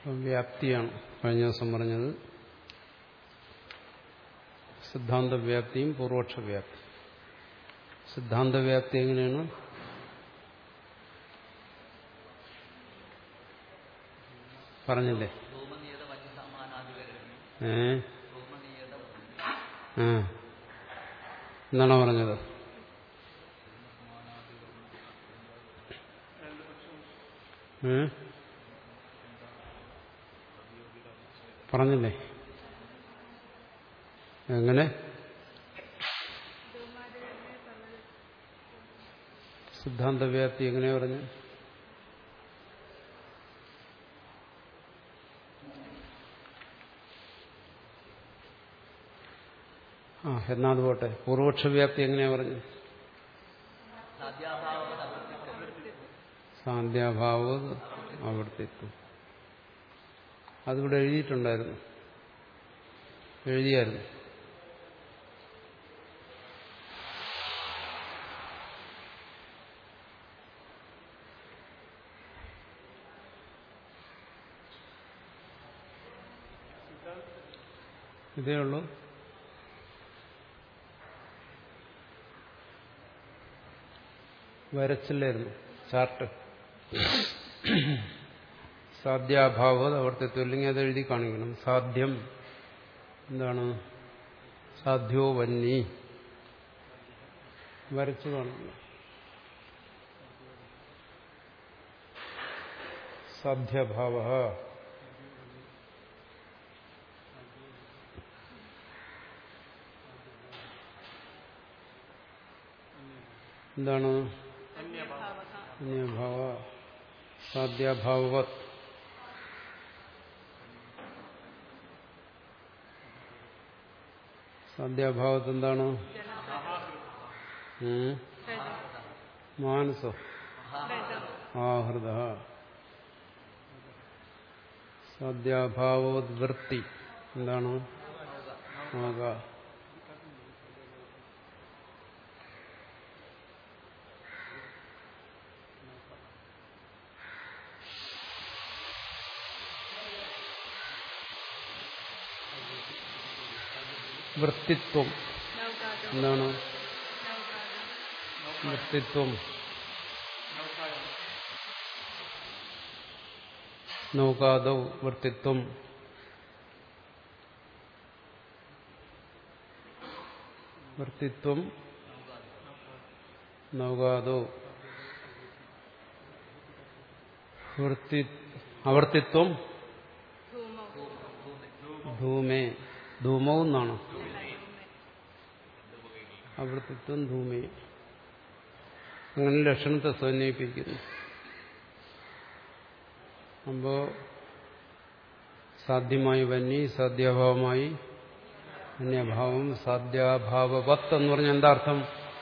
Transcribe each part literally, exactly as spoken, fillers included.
വ്യാപ്തിയാണ് കഴിഞ്ഞ ദിവസം പറഞ്ഞത്. സിദ്ധാന്ത വ്യാപ്തിയും പൂർവക്ഷ വ്യാപ്തി. സിദ്ധാന്ത വ്യാപ്തി എങ്ങനെയാണ്? പറഞ്ഞില്ലേ? ഏ ആ എന്നാണോ പറഞ്ഞത്? ഏ പറഞ്ഞില്ലേ? എങ്ങനെ? സിദ്ധാന്ത വ്യാപ്തി എങ്ങനെയാ പറഞ്ഞു? ആ എന്നാ അത് പോട്ടെ. പൂർവക്ഷ വ്യാപ്തി എങ്ങനെയാ പറഞ്ഞു? സാധ്യാഭാവ ആവർത്തിത്വം. അതിവിടെ എഴുതിയിട്ടുണ്ടായിരുന്നു. എഴുതിയായിരുന്നു. ഇതേ ഉള്ളൂ. വരച്ചില്ലായിരുന്നു ചാർട്ട്. സാധ്യാഭാവ ആവർത്തിത്വം. ഇല്ലെങ്കിൽ അത് എഴുതി കാണിക്കണം. സാധ്യം എന്താണ്? സാധ്യോ വന്നി വരച്ചു കാണിക്കണം. സാധ്യഭാവ എന്താണ്? അന്യഭാവ. സാധ്യഭാവവത്. സാധ്യഭാവത്ത് എന്താണ്? മാനസോ ആഹൃദ. സാധ്യഭാവവത് വൃത്തി എന്താണ്? ആക. വൃത്തിത്വം എന്താണ്? വൃത്തിത്വം നൗകാദൗ വൃത്തിത്വം. വൃത്തിത്വം നൗകാദൗ. വൃത്തി അവർത്തിത്വം ധൂമേ. ധൂമവും എന്നാണ്. അവർത്തിത്വം ധൂമേ. അങ്ങനെ ലക്ഷണത്തെ സമന്വയിപ്പിക്കുന്നു. അപ്പോ സാധ്യമായി വന്നി, സാധ്യാഭാവമായി അന്യഭാവം. സാധ്യാഭാവവത്ത് എന്ന് പറഞ്ഞാൽ എന്താ അർത്ഥം?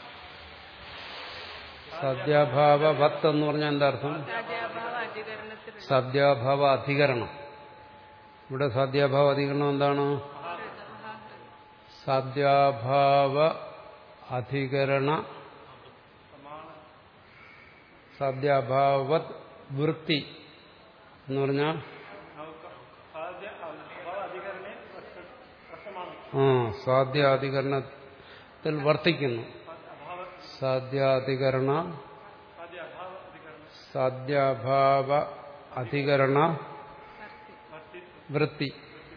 സാധ്യാഭാവവത്ത് എന്ന് പറഞ്ഞാൽ എന്താ അർത്ഥം? സാധ്യാഭാവ അധികരണം. ഇവിടെ സാധ്യാഭാവ അധികരണം എന്താണ്? സാധ്യാഭാവ അധികരണ സാധ്യാഭാവത് വൃത്തി എന്ന് പറഞ്ഞാൽ ആ സാധ്യാധികരണത്തിൽ വർത്തിക്കുന്നു. സാധ്യാധികരണ സാധ്യാഭാവ അധികരണ വൃത്തി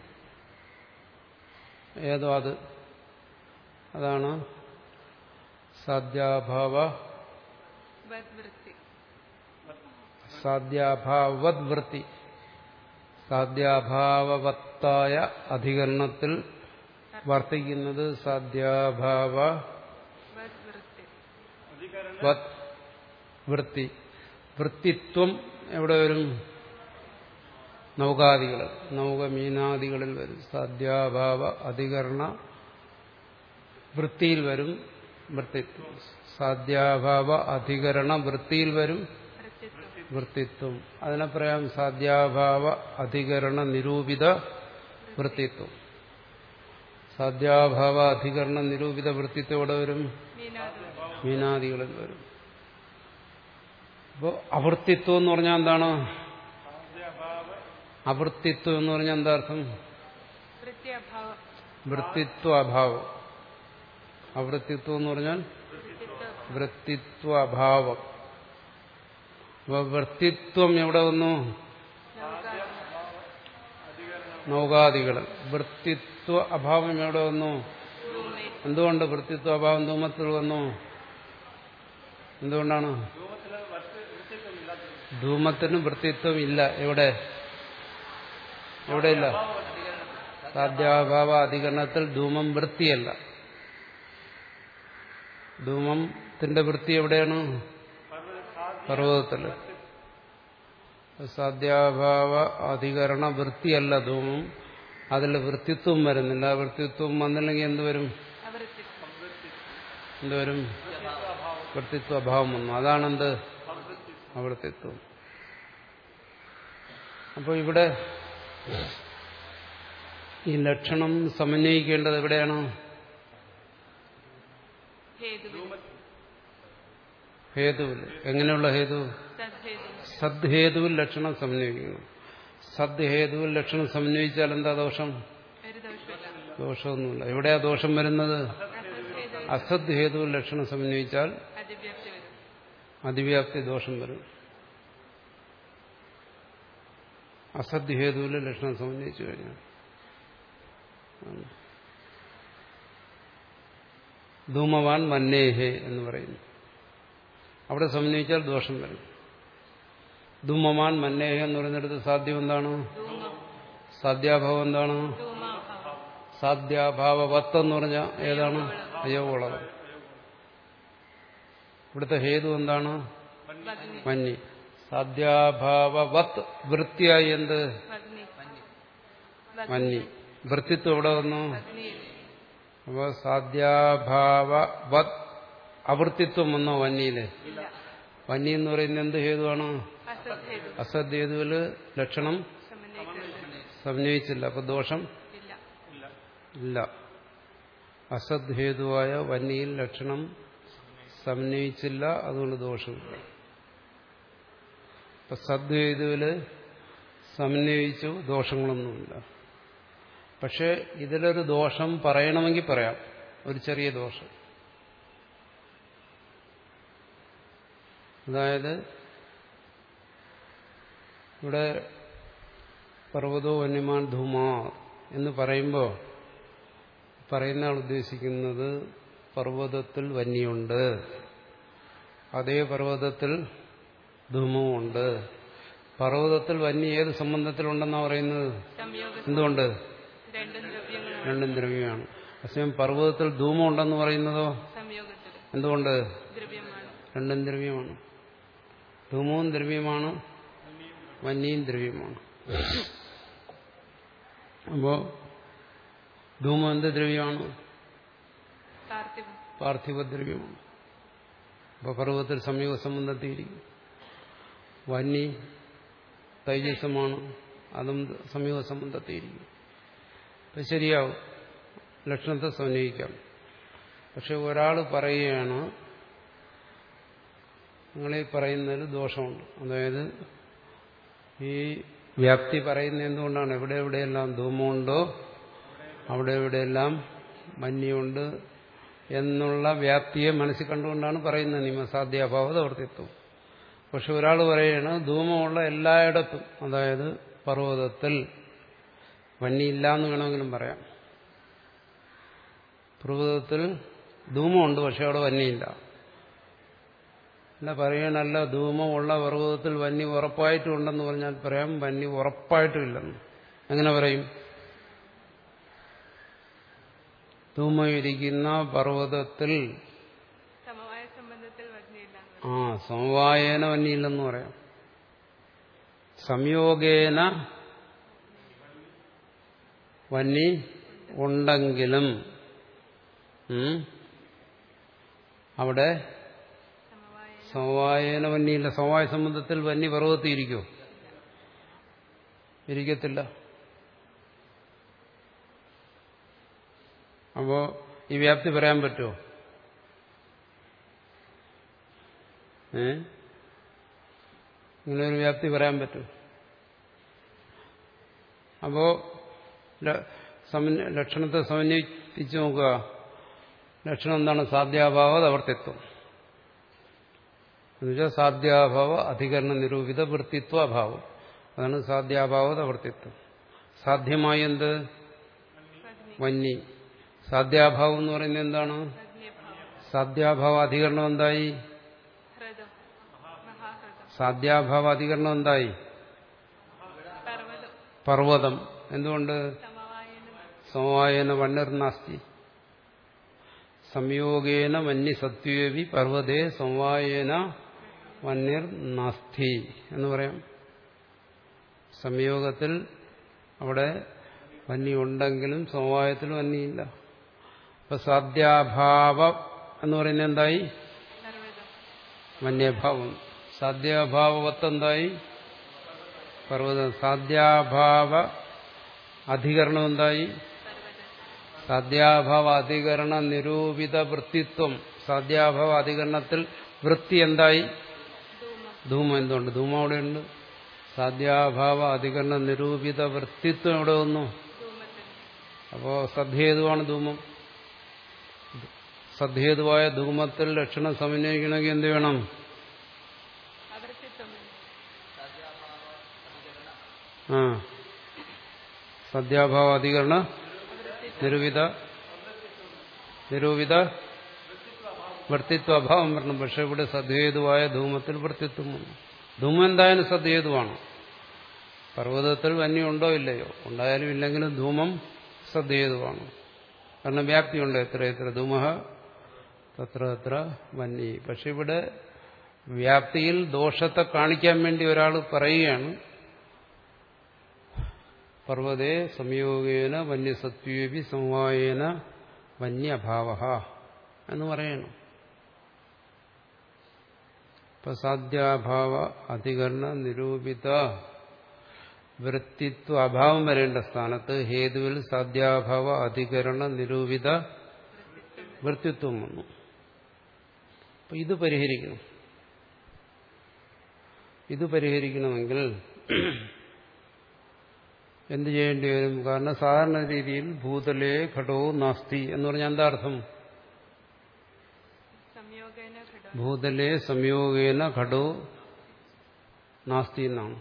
ഏതോ അത് അതാണ് സാധ്യാഭാവ സാധ്യാഭാവവത് വൃത്തി. സാധ്യാഭാവവത്തായ അധികരണത്തിൽ വർത്തിക്കുന്നത് സാധ്യാഭാവ വത് വൃത്തി. വൃത്തിത്വം എവിടെ വരും? നൗകാദികൾ, നൗകമീനാദികളിൽ വരും. സാധ്യാഭാവ അധികരണ വൃത്തിയിൽ വരും വൃത്തിത്വം. സാധ്യാഭാവ അധികരണ വൃത്തിയിൽ വരും വൃത്തിത്വം. അതിനെ പറയാം സാധ്യാഭാവ അധികരണ നിരൂപിത വൃത്തിത്വം. സാധ്യാഭാവ അധികരണ നിരൂപിത വൃത്തിത്വം എവിടെ വരും? മീനാദികളിൽ വരും. അപ്പോൾ അവൃത്തിത്വം എന്ന് പറഞ്ഞാൽ എന്താണ്? അവൃത്തിത്വം എന്ന് പറഞ്ഞാൽ എന്താ അർത്ഥം? വൃത്തിത്വ അഭാവം. അവൃത്തിത്വം എന്ന് പറഞ്ഞാൽ വൃത്തിത്വ അഭാവം. അപ്പൊ വൃത്തിത്വം എവിടെ വന്നു? നൗകാദികൾ. വൃത്തിത്വ അഭാവം എവിടെ വന്നു? എന്തുകൊണ്ട് വൃത്തിത്വ അഭാവം ധൂമത്തിൽ വന്നു? എന്തുകൊണ്ടാണ്? ധൂമത്തിന് വൃത്തിത്വം ഇല്ല. എവിടെ എവിടെയില്ല? സാധ്യാഭാവ അധികരണത്തിൽ ധൂമം വൃത്തിയല്ല. ധൂമത്തിന്റെ വൃത്തി എവിടെയാണ്? പർവ്വതത്തില്. സാധ്യാഭാവ അധികരണ വൃത്തിയല്ല ധൂമം. അതിൽ വൃത്തിത്വം വരുന്നില്ല. വൃത്തിത്വം വന്നില്ലെങ്കിൽ എന്തുവരും? എന്തുവരും? വൃത്തിത്വ അഭാവം വന്നു. അതാണെന്ത്? അവൃത്തിത്വം. അപ്പോൾ ഇവിടെ ഈ ലക്ഷണം സമന്വയിക്കേണ്ടത് എവിടെയാണ്? ഹേതുവിൽ. എങ്ങനെയുള്ള ഹേതു? സദ്ഹേതുവിൽ ലക്ഷണം സമന്വയിക്കണം. സദ്ഹേതുവിൽ ലക്ഷണം സമന്വയിച്ചാൽ എന്താ ദോഷം? ദോഷമൊന്നുമില്ല. എവിടെയാ ദോഷം വരുന്നത്? അസദ് ഹേതുവിൽ ലക്ഷണം സമന്വയിച്ചാൽ അതിവ്യാപ്തി ദോഷം വരും. അസദ് ഹേതുവിൽ ലക്ഷണം സമന്വയിച്ചു കഴിഞ്ഞാൽ ധൂമവാൻ മന്നേഹേ എന്ന് പറയുന്നു. അവിടെ സമന്വയിച്ചാൽ ദോഷം വരും. ധൂമവാൻ മന്നേഹേ എന്ന് പറയുന്നിടത്ത് സാധ്യം എന്താണ്? സാധ്യാഭാവം എന്താണ്? സാധ്യാഭാവവത്ത് എന്ന് പറഞ്ഞാൽ ഏതാണ്? അയോവളവ്. ഇവിടുത്തെ ഹേതു എന്താണ്? മഞ്ഞി. സാധ്യാഭാവവത്ത് വൃത്തിയായി എന്ത്? മഞ്ഞി. വൃത്തിത്വം എവിടെ വന്നു? അപ്പൊ സാധ്യാഭാവവത് അവൃത്തിത്വം വന്നോ വന്നിയില്? വന്നി എന്ന് പറയുന്നത് എന്ത് ഹേതുവാണ്? അസദ് ഹേതുവില് ലക്ഷണം സമന്വയിച്ചില്ല. അപ്പൊ ദോഷം ഇല്ല. അസദ് ഹേതുവായ വന്നിയിൽ ലക്ഷണം സമന്വയിച്ചില്ല. അതുകൊണ്ട് ദോഷമില്ല. അപ്പൊ സദ് ഹേതുവില് സമന്വയിച്ചു, ദോഷങ്ങളൊന്നുമില്ല. പക്ഷെ ഇതിലൊരു ദോഷം പറയണമെങ്കിൽ പറയാം. ഒരു ചെറിയ ദോഷം. അതായത് ഇവിടെ പർവ്വതോ വന്യമാൻ ധൂമാ എന്ന് പറയുമ്പോൾ പറയുന്ന ആൾ ഉദ്ദേശിക്കുന്നത് പർവ്വതത്തിൽ വന്യുണ്ട്, അതേ പർവ്വതത്തിൽ ധൂമവുമുണ്ട്. പർവ്വതത്തിൽ വന്യ ഏത് സംബന്ധത്തിലുണ്ടെന്നാണ് പറയുന്നത്? എന്തുകൊണ്ട്? രണ്ടും ദ്രവ്യമാണ്. അസമയം പർവ്വതത്തിൽ ധൂമം ഉണ്ടെന്ന് പറയുന്നതോ എന്തുകൊണ്ട്? രണ്ടും ദ്രവ്യമാണ്. ധൂമവും ദ്രവ്യമാണ്, വന്യയും ദ്രവ്യമാണ്. അപ്പോ ധൂമം എന്ത് ദ്രവ്യമാണ്? പാർത്ഥിവദ്രവ്യമാണ്. അപ്പൊ പർവ്വതത്തിൽ സംയോഗ സംബന്ധത്തിയിരിക്കും. വന്നി തൈജസമാണ്, അതും സംയോഗ സംബന്ധത്തിയിരിക്കും. അപ്പം ശരിയാവും, ലക്ഷണത്തെ സമന്വയിക്കാം. പക്ഷെ ഒരാൾ പറയുകയാണ് നിങ്ങളീ പറയുന്നതിൽ ദോഷമുണ്ട്. അതായത് ഈ വ്യാപ്തി പറയുന്നത് എന്തുകൊണ്ടാണ്? എവിടെ എവിടെയെല്ലാം ധൂമമുണ്ടോ അവിടെ എവിടെയെല്ലാം മഞ്ഞുണ്ട് എന്നുള്ള വ്യാപ്തിയെ മനസ്സിൽ കണ്ടുകൊണ്ടാണ് പറയുന്നത് നിയമസാധ്യാഭാവതവർത്തിത്വം. പക്ഷെ ഒരാൾ പറയുകയാണ് ധൂമമുള്ള എല്ലായിടത്തും, അതായത് പർവ്വതത്തിൽ വന്നിയില്ല എന്ന് വേണമെങ്കിലും പറയാം. പർവ്വതത്തിൽ ധൂമമുണ്ട്, പക്ഷെ അവിടെ വന്നിയില്ല. അല്ല പറയണല്ല, ധൂമമുള്ള പർവ്വതത്തിൽ വന്നി ഉറപ്പായിട്ടും ഉണ്ടെന്ന് പറഞ്ഞാൽ പറയാം വന്നി ഉറപ്പായിട്ടും ഇല്ലെന്ന്. എങ്ങനെ പറയും? ധൂമയിരിക്കുന്ന പർവ്വതത്തിൽ ആ സമവായേന വന്നിയില്ലെന്ന് പറയാം. സംയോഗേന വന്നി ഉണ്ടെങ്കിലും അവിടെ സമവായേന വന്നിയില്ല. സമവായ സംബന്ധത്തിൽ വന്നി പർവ്വതത്തിൽ ഇരിക്കുമോ? ഇരിക്കത്തില്ല. അപ്പോ ഈ വ്യാപ്തി പറയാൻ പറ്റുമോ? ഏ ഇങ്ങനൊരു വ്യാപ്തി പറയാൻ പറ്റുമോ? അപ്പോ ലക്ഷണത്തെ സമന്വയിപ്പിച്ച് നോക്കുക. ലക്ഷണം എന്താണ്? സാധ്യാഭാവ അവർത്തിത്വം. എന്നുവെച്ചാൽ സാധ്യാഭാവ അധികരണ നിരൂപിത വൃത്തിത്വ അഭാവം. അതാണ് സാധ്യാഭാവ അവർത്തിത്വം. സാധ്യമായി എന്ത്? വന്നി. സാധ്യാഭാവം എന്ന് പറയുന്നത് എന്താണ്? സാധ്യാഭാവ അധികരണം എന്തായി? സാധ്യാഭാവ അധികരണം എന്തായി? പർവ്വതം. എന്തുകൊണ്ട്? സമവായേന വന്നിർനാസ്തി. സംയോഗേന വന്നി സത്വേവി പർവ്വതേ സമവായേന വന്നിർ നാസ്തി എന്ന് പറയാം. സംയോഗത്തിൽ അവിടെ വന്നി ഉണ്ടെങ്കിലും സമവായത്തിൽ വന്നിയില്ല. അപ്പൊ സാധ്യാഭാവം എന്ന് പറയുന്നത് എന്തായി? വന്യഭാവം. സാധ്യാഭാവത്തെന്തായി? പർവ്വതം. സാധ്യാഭാവ അധികരണം എന്തായി? സാധ്യാഭാവ അധികരണ നിരൂപിത വൃത്തിത്വം. സാധ്യാഭാവ അധികരണത്തിൽ വൃത്തി എന്തായി? ധൂമം. എന്തുകൊണ്ട്? ധൂമം അവിടെയുണ്ട്. സാധ്യാഭാവ അധികരണ നിരൂപിത വൃത്തിത്വം എവിടെ വന്നു? അപ്പോ സദ്ഹേതുവാണ് ധൂമം. സദ്ഹേതുവായ ധൂമത്തിൽ ലക്ഷണം സമന്വയിക്കണമെങ്കിൽ എന്ത് വേണം? ആ സദ്യാഭാവ അധികരണ നിരൂപിത നിരൂപിത വൃത്തിത്വ അഭാവം വരണം. പക്ഷെ ഇവിടെ സദ്ഹേതുവായ ധൂമത്തിൽ വൃത്തിത്വം വന്നു. ധൂമം എന്തായാലും സദ്ഹേതുവാണ്. പർവ്വതത്തിൽ വന്യമുണ്ടോ ഇല്ലയോ? ഉണ്ടായാലും ഇല്ലെങ്കിലും ധൂമം സദ്ഹേതുവാണ്. കാരണം വ്യാപ്തിയുണ്ട്. എത്ര എത്ര ധൂമ തത്ര എത്ര വന്നി. പക്ഷെ ഇവിടെ വ്യാപ്തിയിൽ ദോഷത്തെ കാണിക്കാൻ വേണ്ടി ഒരാൾ പറയുകയാണ്, പർവ്വതേ സംയോഗേന വന്യസത്വേപി സമവായേന വന്യഭാവ എന്ന് പറയണം. ഇപ്പൊ സാധ്യാഭാവ അധികരണ നിരൂപിത വൃത്തിത്വ അഭാവം വരേണ്ട സ്ഥാനത്ത് ഹേതുവിൽ സാധ്യാഭാവ അധികരണ നിരൂപിത വൃത്തിത്വം വന്നു. അപ്പൊ ഇത് പരിഹരിക്കണം. ഇത് പരിഹരിക്കണമെങ്കിൽ എന്ത് ചെയ്യേണ്ടി വരും? കാരണം സാധാരണ രീതിയിൽ ഭൂതലേ ഘടോ നാസ്തി എന്ന് പറഞ്ഞാൽ എന്താ അർത്ഥം? ഭൂതലേ സംയോഗേന ഘടോ നാസ്തി എന്നാണ്.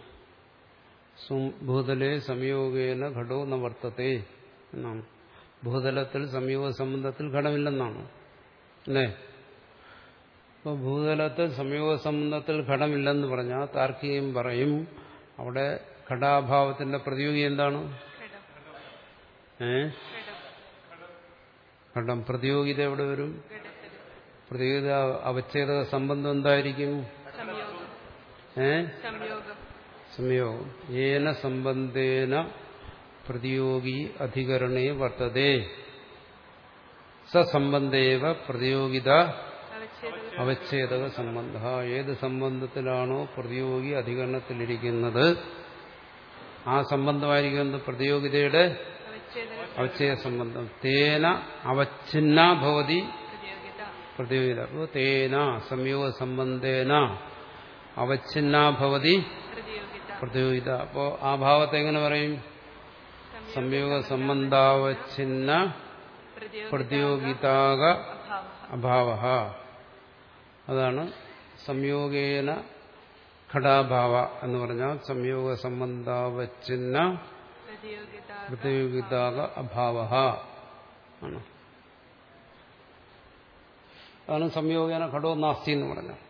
ഭൂതലേ സംയോഗേന ഘടോ ന വർത്തത്തെ എന്നാണ്. ഭൂതലത്തിൽ സംയോഗ സംബന്ധത്തിൽ ഘടമില്ലെന്നാണ് അല്ലേ? അപ്പോൾ ഭൂതലത്തിൽ സംയോഗ സംബന്ധത്തിൽ ഘടമില്ലെന്ന് പറഞ്ഞാൽ താർക്കികം പറയും അവിടെ ഘടാഭാവത്തിന്റെ പ്രതിയോഗി എന്താണ്? ഏ ഘടം. പ്രതിയോഗിത എവിടെ വരും? പ്രതിയോഗിത അവച്ഛേദ സംബന്ധം എന്തായിരിക്കും? ഏ സംയോഗം. ഏന സംബന്ധേന പ്രതിയോഗി അധികരണേ വർത്തതേ സസംബന്ധേവ പ്രതിയോഗിത അവച്ഛേദക സംബന്ധ. ഏത് സംബന്ധത്തിലാണോ പ്രതിയോഗി അധികരണത്തിലിരിക്കുന്നത് ആ സംബന്ധമായിരിക്കുന്നത് പ്രതിയോഗിതയുടെ അവച്ഛേദ സംബന്ധം. തേന അവച്ഛിന്ന ഭവതി പ്രതിയോഗിത. അപ്പോൾ തേന സംയോഗ സംബന്ധേന അവച്ഛിന്ന ഭവതി പ്രതിയോഗിത. അപ്പോ ആ ഭാവത്തെ എങ്ങനെ പറയും? സംയോഗ സംബന്ധാവച്ഛിന്ന പ്രതിയോഗിതാക അഭാവ. അതാണ് സംയോഗേന ഘടാഭാവ എന്ന് പറഞ്ഞാൽ സംയോഗ സംബന്ധാവച്ഛിന്ന പ്രതിയോഗിതാക അഭാവ ആണ്. അതാണ് സംയോഗേന ഘടോ നാസ്തി എന്ന് പറഞ്ഞാൽ.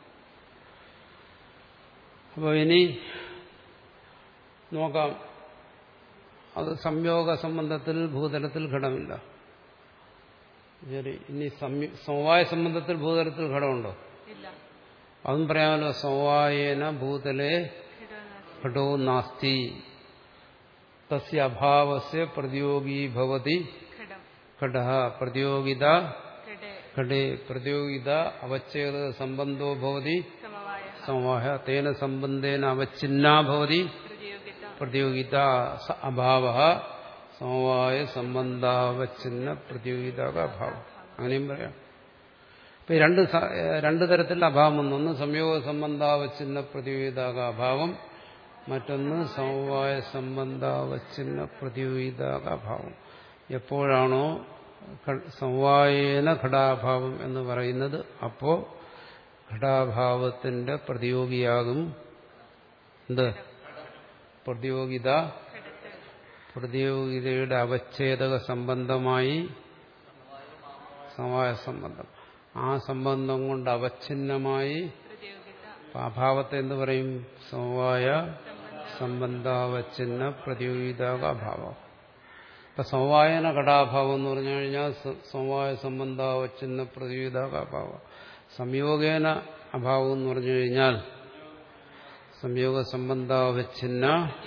അപ്പോൾ ഇനി നോക്കാം. അത് സംയോഗ സംബന്ധത്തിൽ ഭൂതലത്തിൽ ഘടമില്ല. ശരി. ഇനി സമവായ സംബന്ധത്തിൽ ഭൂതലത്തിൽ ഘടമുണ്ടോ? അതും പറയാമല്ലോ. സമവായേന ഭൂതലേ ഘടോ നാസ്തി തസ്യ അഭാവസ്യ പ്രതിയോഗീ ഭവതി ഘടഃ പ്രതിയോഗിത ഘടേ പ്രതിയോഗിത അവച്ഛേദ സംബന്ധോ ഭവതി സമവായ തേന സംബന്ധേന അവച്ഛിന്നാ ഭവതി പ്രതിയോഗിത അഭാവ സമവായ സംബന്ധാവച്ഛിന്ന പ്രതിയോഗിത അഭാവം. അങ്ങനെയും പറയാം. ഇപ്പൊ രണ്ട് രണ്ടു തരത്തിലുള്ള അഭാവം വന്നു. ഒന്ന് സംയോഗ സംബന്ധാവച്ഛിന്ന പ്രതിയോഗിതാക അഭാവം, മറ്റൊന്ന് സമവായ സംബന്ധാവച്ഛിന്ന പ്രതിയോഗിതാഭാവം. എപ്പോഴാണോ സമവായേന ഘടാഭാവം എന്ന് പറയുന്നത് അപ്പോ ഘടാഭാവത്തിന്റെ പ്രതിയോഗിയാകും എന്ത്? പ്രതിയോഗിത. പ്രതിയോഗിതയുടെ അവച്ഛേദക സംബന്ധമായി സമവായ സംബന്ധം. ആ സംബന്ധം കൊണ്ട് അവച്ഛിന്നമായി അഭാവത്തെ എന്ത് പറയും? സമവായ സംബന്ധാവച്ഛിന്ന പ്രതിയോഗിതാഭാവം. ഇപ്പൊ സമവായന ഘടാഭാവം എന്ന് പറഞ്ഞു കഴിഞ്ഞാൽ സമവായ സംബന്ധാവച്ഛിന്ന പ്രതിയോഗിതാഭാവം. സംയോഗേന അഭാവം എന്ന് പറഞ്ഞു കഴിഞ്ഞാൽ സംയോഗ സംബന്ധാവച്ഛിന്ന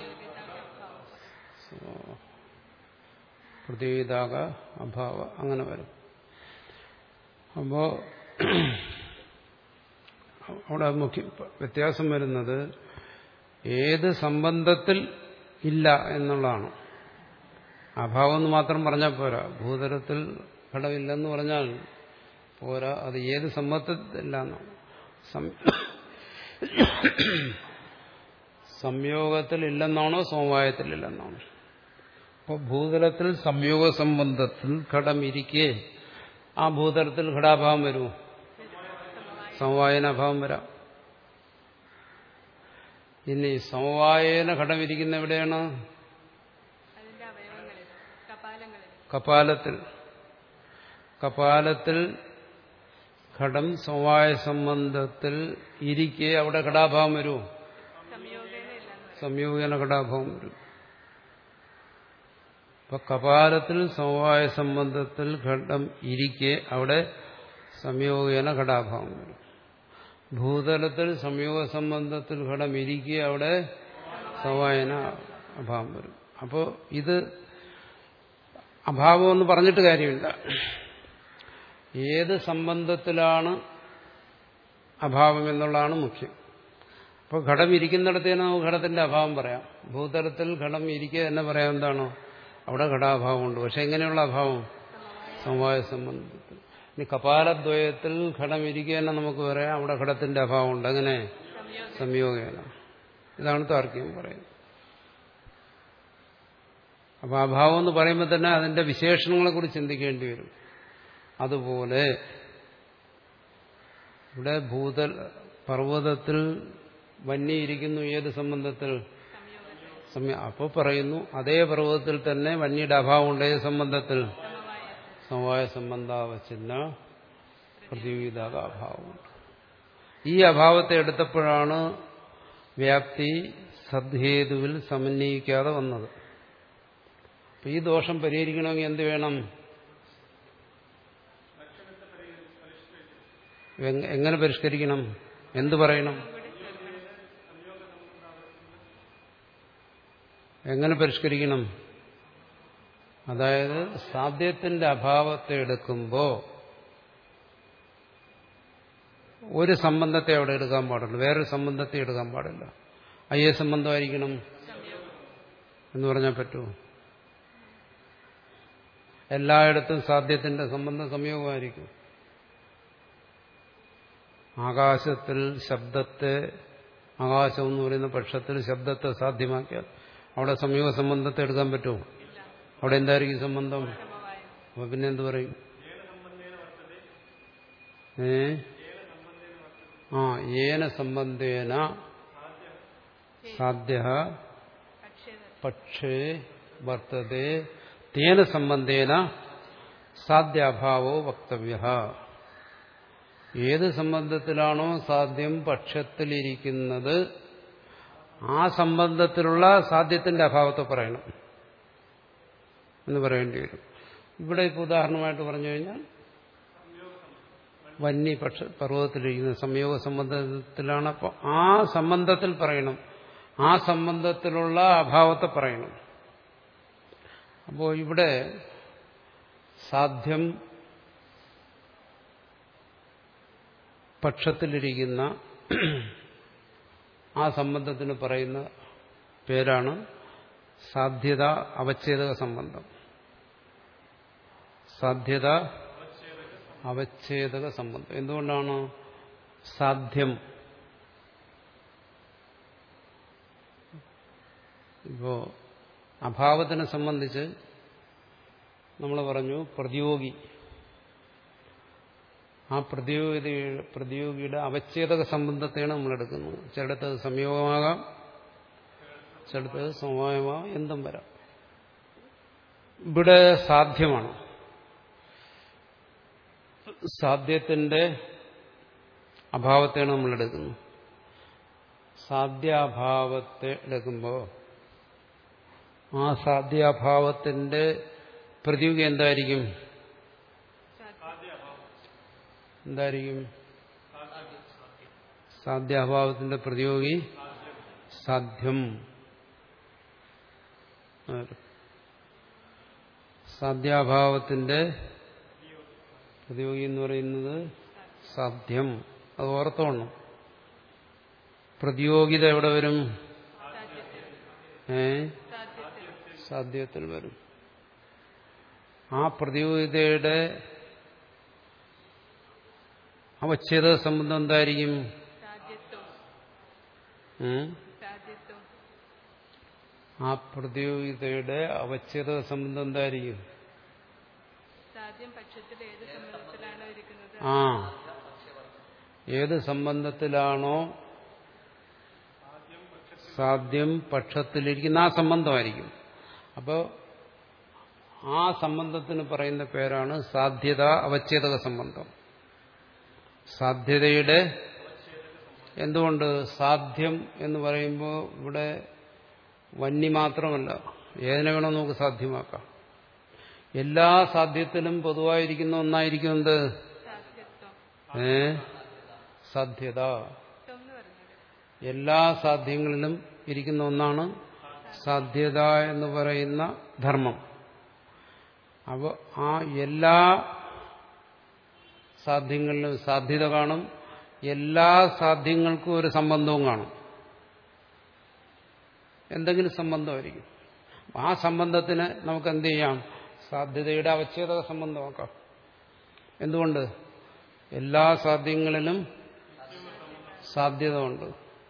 പ്രതിയോഗിതാക അഭാവ അങ്ങനെ വരും. അപ്പോ അവിടെ മുഖ്യ വ്യത്യാസം വരുന്നത് ഏത് സംബന്ധത്തിൽ ഇല്ല എന്നുള്ളതാണ്. അഭാവം എന്ന് മാത്രം പറഞ്ഞാൽ പോരാ. ഭൂതലത്തിൽ ഘടമില്ലെന്ന് പറഞ്ഞാൽ പോരാ, അത് ഏത് സംബന്ധത്തിലില്ല. സംയോഗത്തിൽ ഇല്ലെന്നാണോ സമവായത്തിലില്ലെന്നാണോ? അപ്പോൾ ഭൂതലത്തിൽ സംയോഗ സംബന്ധത്തിൽ ഘടം ഇരിക്കെ ആ ഭൂതലത്തിൽ ഘടാഭാവം വരുമോ? സമവായനാഭാവം വരാം. ഇനി സമവായേന ഘടം ഇരിക്കുന്ന എവിടെയാണ്? കപാലത്തിൽ. കപാലത്തിൽ ഘടം സമവായ സംബന്ധത്തിൽ ഇരിക്കെ അവിടെ ഘടാഭാവം വരുമോ? സംയോഗേന ഘടാഭാവം വരും. അപ്പൊ കപാലത്തിൽ സമവായ സംബന്ധത്തിൽ ഘടം ഇരിക്കെ അവിടെ സംയോഗേന ഘടാഭാവം വരും. ഭൂതലത്തിൽ സംയോഗ സംബന്ധത്തിൽ ഘടം ഇരിക്കെ അവിടെ സമവായന അഭാവം വരും. അപ്പോൾ ഇത് അഭാവം എന്ന് പറഞ്ഞിട്ട് കാര്യമില്ല. ഏത് സംബന്ധത്തിലാണ് അഭാവം എന്നുള്ളതാണ് മുഖ്യം. അപ്പോൾ ഘടം ഇരിക്കുന്നിടത്തേന് നമുക്ക് ഘടത്തിന്റെ അഭാവം പറയാം. ഭൂതലത്തിൽ ഘടം ഇരിക്കുക തന്നെ പറയാം. എന്താണോ അവിടെ ഘടാഭാവമുണ്ട്. പക്ഷെ എങ്ങനെയുള്ള അഭാവം? സമവായ സംബന്ധത്തിൽ. ഇനി കപാലദ്വയത്തിൽ ഘടം ഇരിക്കുക തന്നെ നമുക്ക് പറയാം അവിടെ ഘടത്തിന്റെ അഭാവമുണ്ട്. അങ്ങനെ സംയോഗേന. ഇതാണ് താർക്കികം പറയുന്നത്. അപ്പൊ അഭാവം എന്ന് പറയുമ്പോൾ തന്നെ അതിന്റെ വിശേഷണങ്ങളെ കുറിച്ച് ചിന്തിക്കേണ്ടി വരും. അതുപോലെ ഇവിടെ ഭൂതൽ പർവ്വതത്തിൽ വന്യയിരിക്കുന്നു. ഏത് സംബന്ധത്തിൽ? അപ്പോൾ പറയുന്നു അതേ പർവ്വതത്തിൽ തന്നെ വന്യയുടെ അഭാവമുണ്ട്. ഏത് സംബന്ധത്തിൽ? സമവായ സംബന്ധാവച്ഛിന്ന പ്രതിയോഗിതാക അഭാവമുണ്ട്. ഈ അഭാവത്തെ എടുത്തപ്പോഴാണ് വ്യാപ്തി സദ്ഹേതുവിൽ സമന്വയിക്കാതെ വന്നത്. ഈ ദോഷം പരിഹരിക്കണമെങ്കിൽ എന്ത് വേണം? എങ്ങനെ പരിഷ്കരിക്കണം? എന്ത് പറയണം? എങ്ങനെ പരിഷ്കരിക്കണം? അതായത് സാധ്യത്തിന്റെ അഭാവത്തെ എടുക്കുമ്പോൾ ഒരു സംബന്ധത്തെ അവിടെ എടുക്കാൻ പാടുള്ളൂ, വേറൊരു സംബന്ധത്തെ എടുക്കാൻ പാടില്ല. അയ്യ സംബന്ധമായിരിക്കണം എന്ന് പറഞ്ഞാൽ പറ്റുമോ? എല്ലായിടത്തും സാധ്യത്തിന്റെ സംബന്ധം സംയോഗമായിരിക്കും. ആകാശത്തിൽ ശബ്ദത്തെ, ആകാശം എന്ന് പറയുന്ന പക്ഷത്തിൽ ശബ്ദത്തെ സാധ്യമാക്കിയാൽ അവിടെ സംയോഗ സംബന്ധത്തെ എടുക്കാൻ പറ്റുമോ? അവിടെ എന്തായിരിക്കും സംബന്ധം? അപ്പൊ പിന്നെ എന്ത് പറയും? ഏ ആ ഏന സംബന്ധേന സാധ്യ പക്ഷേ വർത്തതേ തേന സംബന്ധേന സാധ്യാഭാവോ വക്തവ്യ. ഏത് സംബന്ധത്തിലാണോ സാധ്യം പക്ഷത്തിലിരിക്കുന്നത് ആ സംബന്ധത്തിലുള്ള സാധ്യത്തിന്റെ അഭാവത്തെ പറയണം എന്ന് പറയേണ്ടി വരും. ഇവിടെ ഇപ്പോൾ ഉദാഹരണമായിട്ട് പറഞ്ഞു കഴിഞ്ഞാൽ വന്യ പക്ഷ പർവ്വതത്തിലിരിക്കുന്ന സംയോഗ സംബന്ധത്തിലാണ്. അപ്പോൾ ആ സംബന്ധത്തിൽ പറയണം, ആ സംബന്ധത്തിലുള്ള അഭാവത്തെ പറയണം. അപ്പോൾ ഇവിടെ സാധ്യം പക്ഷത്തിലിരിക്കുന്ന ആ സംബന്ധത്തിന് പറയുന്ന പേരാണ് സാധ്യത അവച്ഛേദക സംബന്ധം. സാധ്യത അവച്ഛേദക സംബന്ധം. എന്തുകൊണ്ടാണ്? സാധ്യം ഇപ്പോ അഭാവത്തിനെ സംബന്ധിച്ച് നമ്മൾ പറഞ്ഞു പ്രതിയോഗി. ആ പ്രതിയോഗി പ്രതിയോഗിയുടെ അവച്ഛേദക സംബന്ധത്തെയാണ് നമ്മൾ എടുക്കുന്നത്. ചിലടത്ത് അത് സംയോഗമാകാം, ചിലടത്ത് സമവായമാകാം, എന്തും വരാം. ഇവിടെ സാധ്യമാണ്. സാധ്യത്തിന്റെ അഭാവത്തെയാണ് നമ്മൾ എടുക്കുന്നത്. സാധ്യാഭാവത്തെ എടുക്കുമ്പോൾ ആ സാധ്യാഭാവത്തിന്റെ പ്രതിയോഗി എന്തായിരിക്കും? എന്തായിരിക്കും? സാധ്യാഭാവത്തിന്റെ പ്രതിയോഗി സാധ്യം. സാധ്യാഭാവത്തിന്റെ പ്രതിയോഗി എന്ന് പറയുന്നത് സാധ്യം. അത് ഓർത്തോണം. പ്രതിയോഗിത എവിടെ വരും? ഏ സാധ്യത്തിൽ വരും. ആ പ്രതിയോഗിതയുടെ അവച്ഛേദ സംബന്ധം എന്തായിരിക്കും? ആ പ്രതിയോഗിതയുടെ അവച്ഛേദ സംബന്ധം എന്തായിരിക്കും? ആ ഏത് സംബന്ധത്തിലാണോ സാധ്യം പക്ഷത്തിലിരിക്കുന്ന ആ സംബന്ധമായിരിക്കും. അപ്പോൾ ആ സംബന്ധത്തിന് പറയുന്ന പേരാണ് സാധ്യത അവച്ഛേദക സംബന്ധം. സാധ്യതയുടെ എന്തുകൊണ്ട് സാധ്യം എന്ന് പറയുമ്പോൾ ഇവിടെ വന്നി മാത്രമല്ല, ഏതിനെ വേണോ നമുക്ക് സാധ്യമാക്കാം. എല്ലാ സാധ്യത്തിലും പൊതുവായിരിക്കുന്ന ഒന്നായിരിക്കും എന്ത്? ഏ സാധ്യത. എല്ലാ സാധ്യങ്ങളിലും ഇരിക്കുന്ന ഒന്നാണ് സാധ്യത എന്ന് പറയുന്ന ധർമ്മം. അപ്പോൾ ആ എല്ലാ സാധ്യങ്ങളിലും സാധ്യത കാണും. എല്ലാ സാധ്യങ്ങൾക്കും ഒരു സംബന്ധവും കാണും. എന്തെങ്കിലും സംബന്ധമായിരിക്കും. ആ സംബന്ധത്തിന് നമുക്ക് എന്ത് ചെയ്യാം? സാധ്യതയുടെ അവച്ഛേദക സംബന്ധമാക്കാം. എന്തുകൊണ്ട്? എല്ലാ സാധ്യങ്ങളിലും സാധ്യത ഉണ്ട്.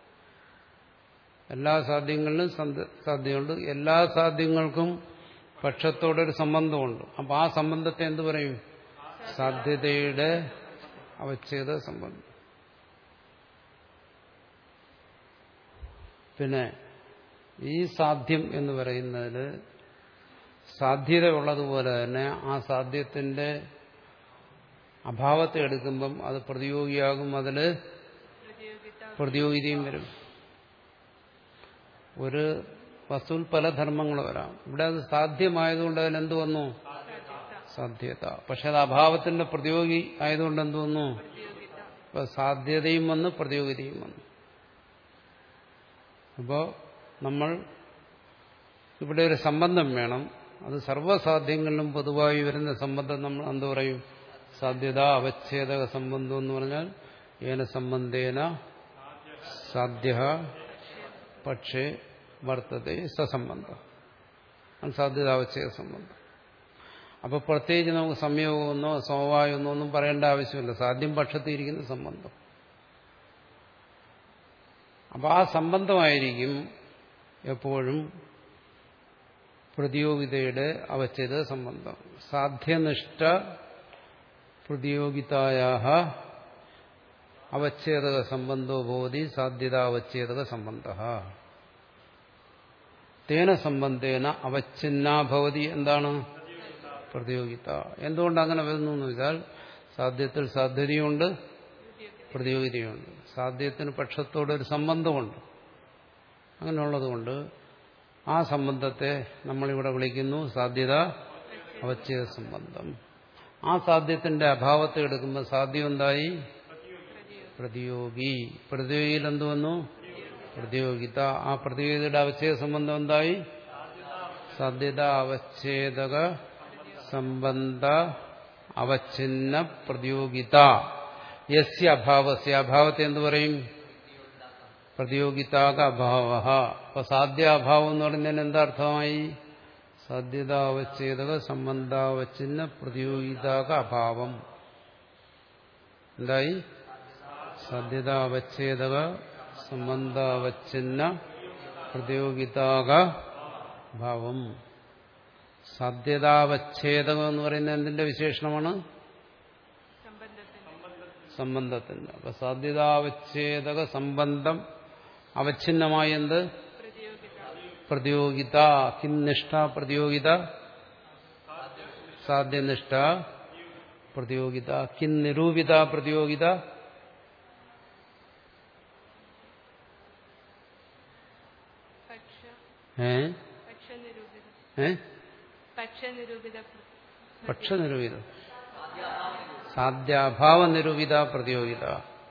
എല്ലാ സാധ്യങ്ങളിലും സാധ്യതയുണ്ട്. എല്ലാ സാധ്യങ്ങൾക്കും പക്ഷത്തോടൊരു സംബന്ധമുണ്ട്. അപ്പോൾ ആ സംബന്ധത്തെ എന്ത് പറയും? സാധ്യതയുടെ അവച്ഛേദ സംബന്ധം. പിന്നെ ഈ സാധ്യം എന്ന് പറയുന്നതിൽ സാധ്യത ഉള്ളതുപോലെ തന്നെ ആ സാധ്യത്തിന്റെ അഭാവത്തെ എടുക്കുമ്പം അത് പ്രതിയോഗിയാകും. അതിൽ പ്രതിയോഗിതയും വരും. ഒരു വസ്തുവിൽ പല ധർമ്മങ്ങൾ വരാം. ഇവിടെ അത് സാധ്യമായതുകൊണ്ട് അതിനെന്ത് വന്നു? സാധ്യത. പക്ഷെ അത് അഭാവത്തിന്റെ പ്രതിയോഗി ആയതുകൊണ്ട് എന്ത് വന്നു? ഇപ്പൊ സാധ്യതയും വന്നു, പ്രതിയോഗിതയും വന്നു. അപ്പോൾ നമ്മൾ ഇവിടെ ഒരു സംബന്ധം വേണം. അത് സർവ്വസാധ്യങ്ങളിലും പൊതുവായി വരുന്ന സംബന്ധം നമ്മൾ എന്ത് പറയും? സാധ്യത അവച്ഛേദക സംബന്ധം എന്ന് പറഞ്ഞാൽ ഏന സംബന്ധേന സാധ്യ പക്ഷേ വർത്തത്തെ സസംബന്ധം. സാധ്യത അവച്ഛേദ സംബന്ധം. അപ്പൊ പ്രത്യേകിച്ച് നമുക്ക് സംയോഗമെന്നോ സമവായമൊന്നോ ഒന്നും പറയേണ്ട ആവശ്യമില്ല. സാധ്യം പക്ഷത്തിയിരിക്കുന്ന സംബന്ധം. അപ്പൊ ആ സംബന്ധമായിരിക്കും എപ്പോഴും പ്രതിയോഗിതയുടെ അവച്ഛേദ സംബന്ധം. സാധ്യനിഷ്ഠ പ്രതിയോഗിതായ അവച്ഛേദക സംബന്ധോ ഭവതി സാധ്യതാവച്ഛേദക സംബന്ധ. തേന സംബന്ധേന അവച്ഛിന്നാ ഭവതി. എന്താണ്? പ്രതിയോഗിത. എന്തുകൊണ്ട് അങ്ങനെ വരുന്നു എന്ന് വെച്ചാൽ സാധ്യത്തിൽ സാധ്യതയുണ്ട്, പ്രതിയോഗിതയുണ്ട്. സാധ്യത്തിന് പക്ഷത്തോടൊരു സംബന്ധമുണ്ട്. അങ്ങനെയുള്ളതുകൊണ്ട് ആ സംബന്ധത്തെ നമ്മളിവിടെ വിളിക്കുന്നു സാധ്യത അവച്ഛേദ സംബന്ധം. ആ സാധ്യത്തിന്റെ അഭാവത്തെ എടുക്കുമ്പോൾ സാധ്യം എന്തായി? പ്രതിയോഗി. പ്രതിയോഗിയിൽ എന്ത് വന്നു? പ്രതിയോഗിത. ആ പ്രതിയോഗിതയുടെ അവച്ഛേദ സംബന്ധം എന്തായി? സാധ്യത അവച്ഛേദക സംബന്ധ അവച്ഛിന്ന പ്രതിയോഗിത. യസ്യ അഭാവസ്യ. അഭാവത്തെ എന്ത് പറയും? പ്രതിയോഗിതാക അഭാവ. അപ്പൊ സാധ്യാഭാവം എന്ന് പറയുന്നതിന് എന്താർത്ഥമായി? സാധ്യതാവച്ഛേദക സംബന്ധാവച്ഛിന്ന പ്രതിയോഗിതാക അഭാവം. എന്തായി? സാധ്യതാവച്ഛേദക സംബന്ധാവച്ഛിന്ന പ്രതിയോഗിതാക ഭാവം. സാധ്യതാവച്ഛേദകം എന്ന് പറയുന്നത് എന്തിന്റെ വിശേഷണമാണ്? സംബന്ധത്തിന്റെ. അപ്പൊ സാധ്യതാവച്ഛേദക സംബന്ധം അവച്ഛിന്നമായ എന്ത്? പ്രതിയോഗിത. കിന്നിഷ്ഠ പ്രതിയോഗിത? സാധ്യനിഷ്ഠ പ്രതിയോഗിത. കിൻ നിരൂപിത പ്രതിയോഗിത? ഏ പക്ഷനിരൂപിത. സാധ്യാഭാവ നിരൂപിത പ്രതിയോഗിത.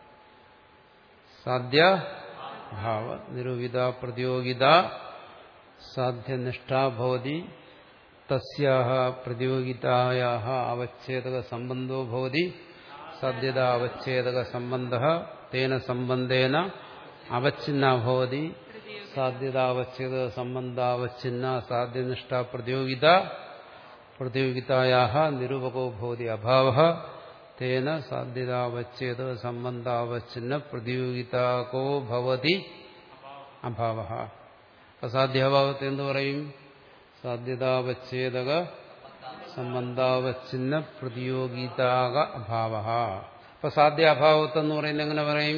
സാധ്യഭാവ നിരൂപിത പ്രതിയോഗിത സാധ്യനിഷ്ഠാ ഭവതി. തസ്യാഹ പ്രതിയോഗിതായാഹ അവച്ഛേദക സംബന്ധോ ഭവതി. സാധ്യത അവച്ഛേദക സംബന്ധഃ തേന സംബന്ധേന അവച്ഛിന്നാ ഭവതി. സാധ്യതാവച്ഛേദക സംബന്ധാവച്ഛിന്ന സാധ്യനിഷ്ഠാ പ്രതിയോഗിത പ്രതിയോഗിതായാഹ നിരൂപകോ ഭവതി അഭാവഃ തേന സാധ്യതാവച്ഛേദക സംബന്ധാവച്ഛിന്ന പ്രതിയോഗിതാകോ ഭവതി അഭാവഃ. അസാധ്യാഭാവത്തെ എന്ത് പറയും? സാധ്യതാവച്ഛേദക സംബന്ധാവച്ഛിന്ന പ്രതിയോഗിതാക അഭാവഃ. അപ്പൊ സാധ്യാഭാവത്തെന്ന് പറയുന്നത് എങ്ങനെ പറയും?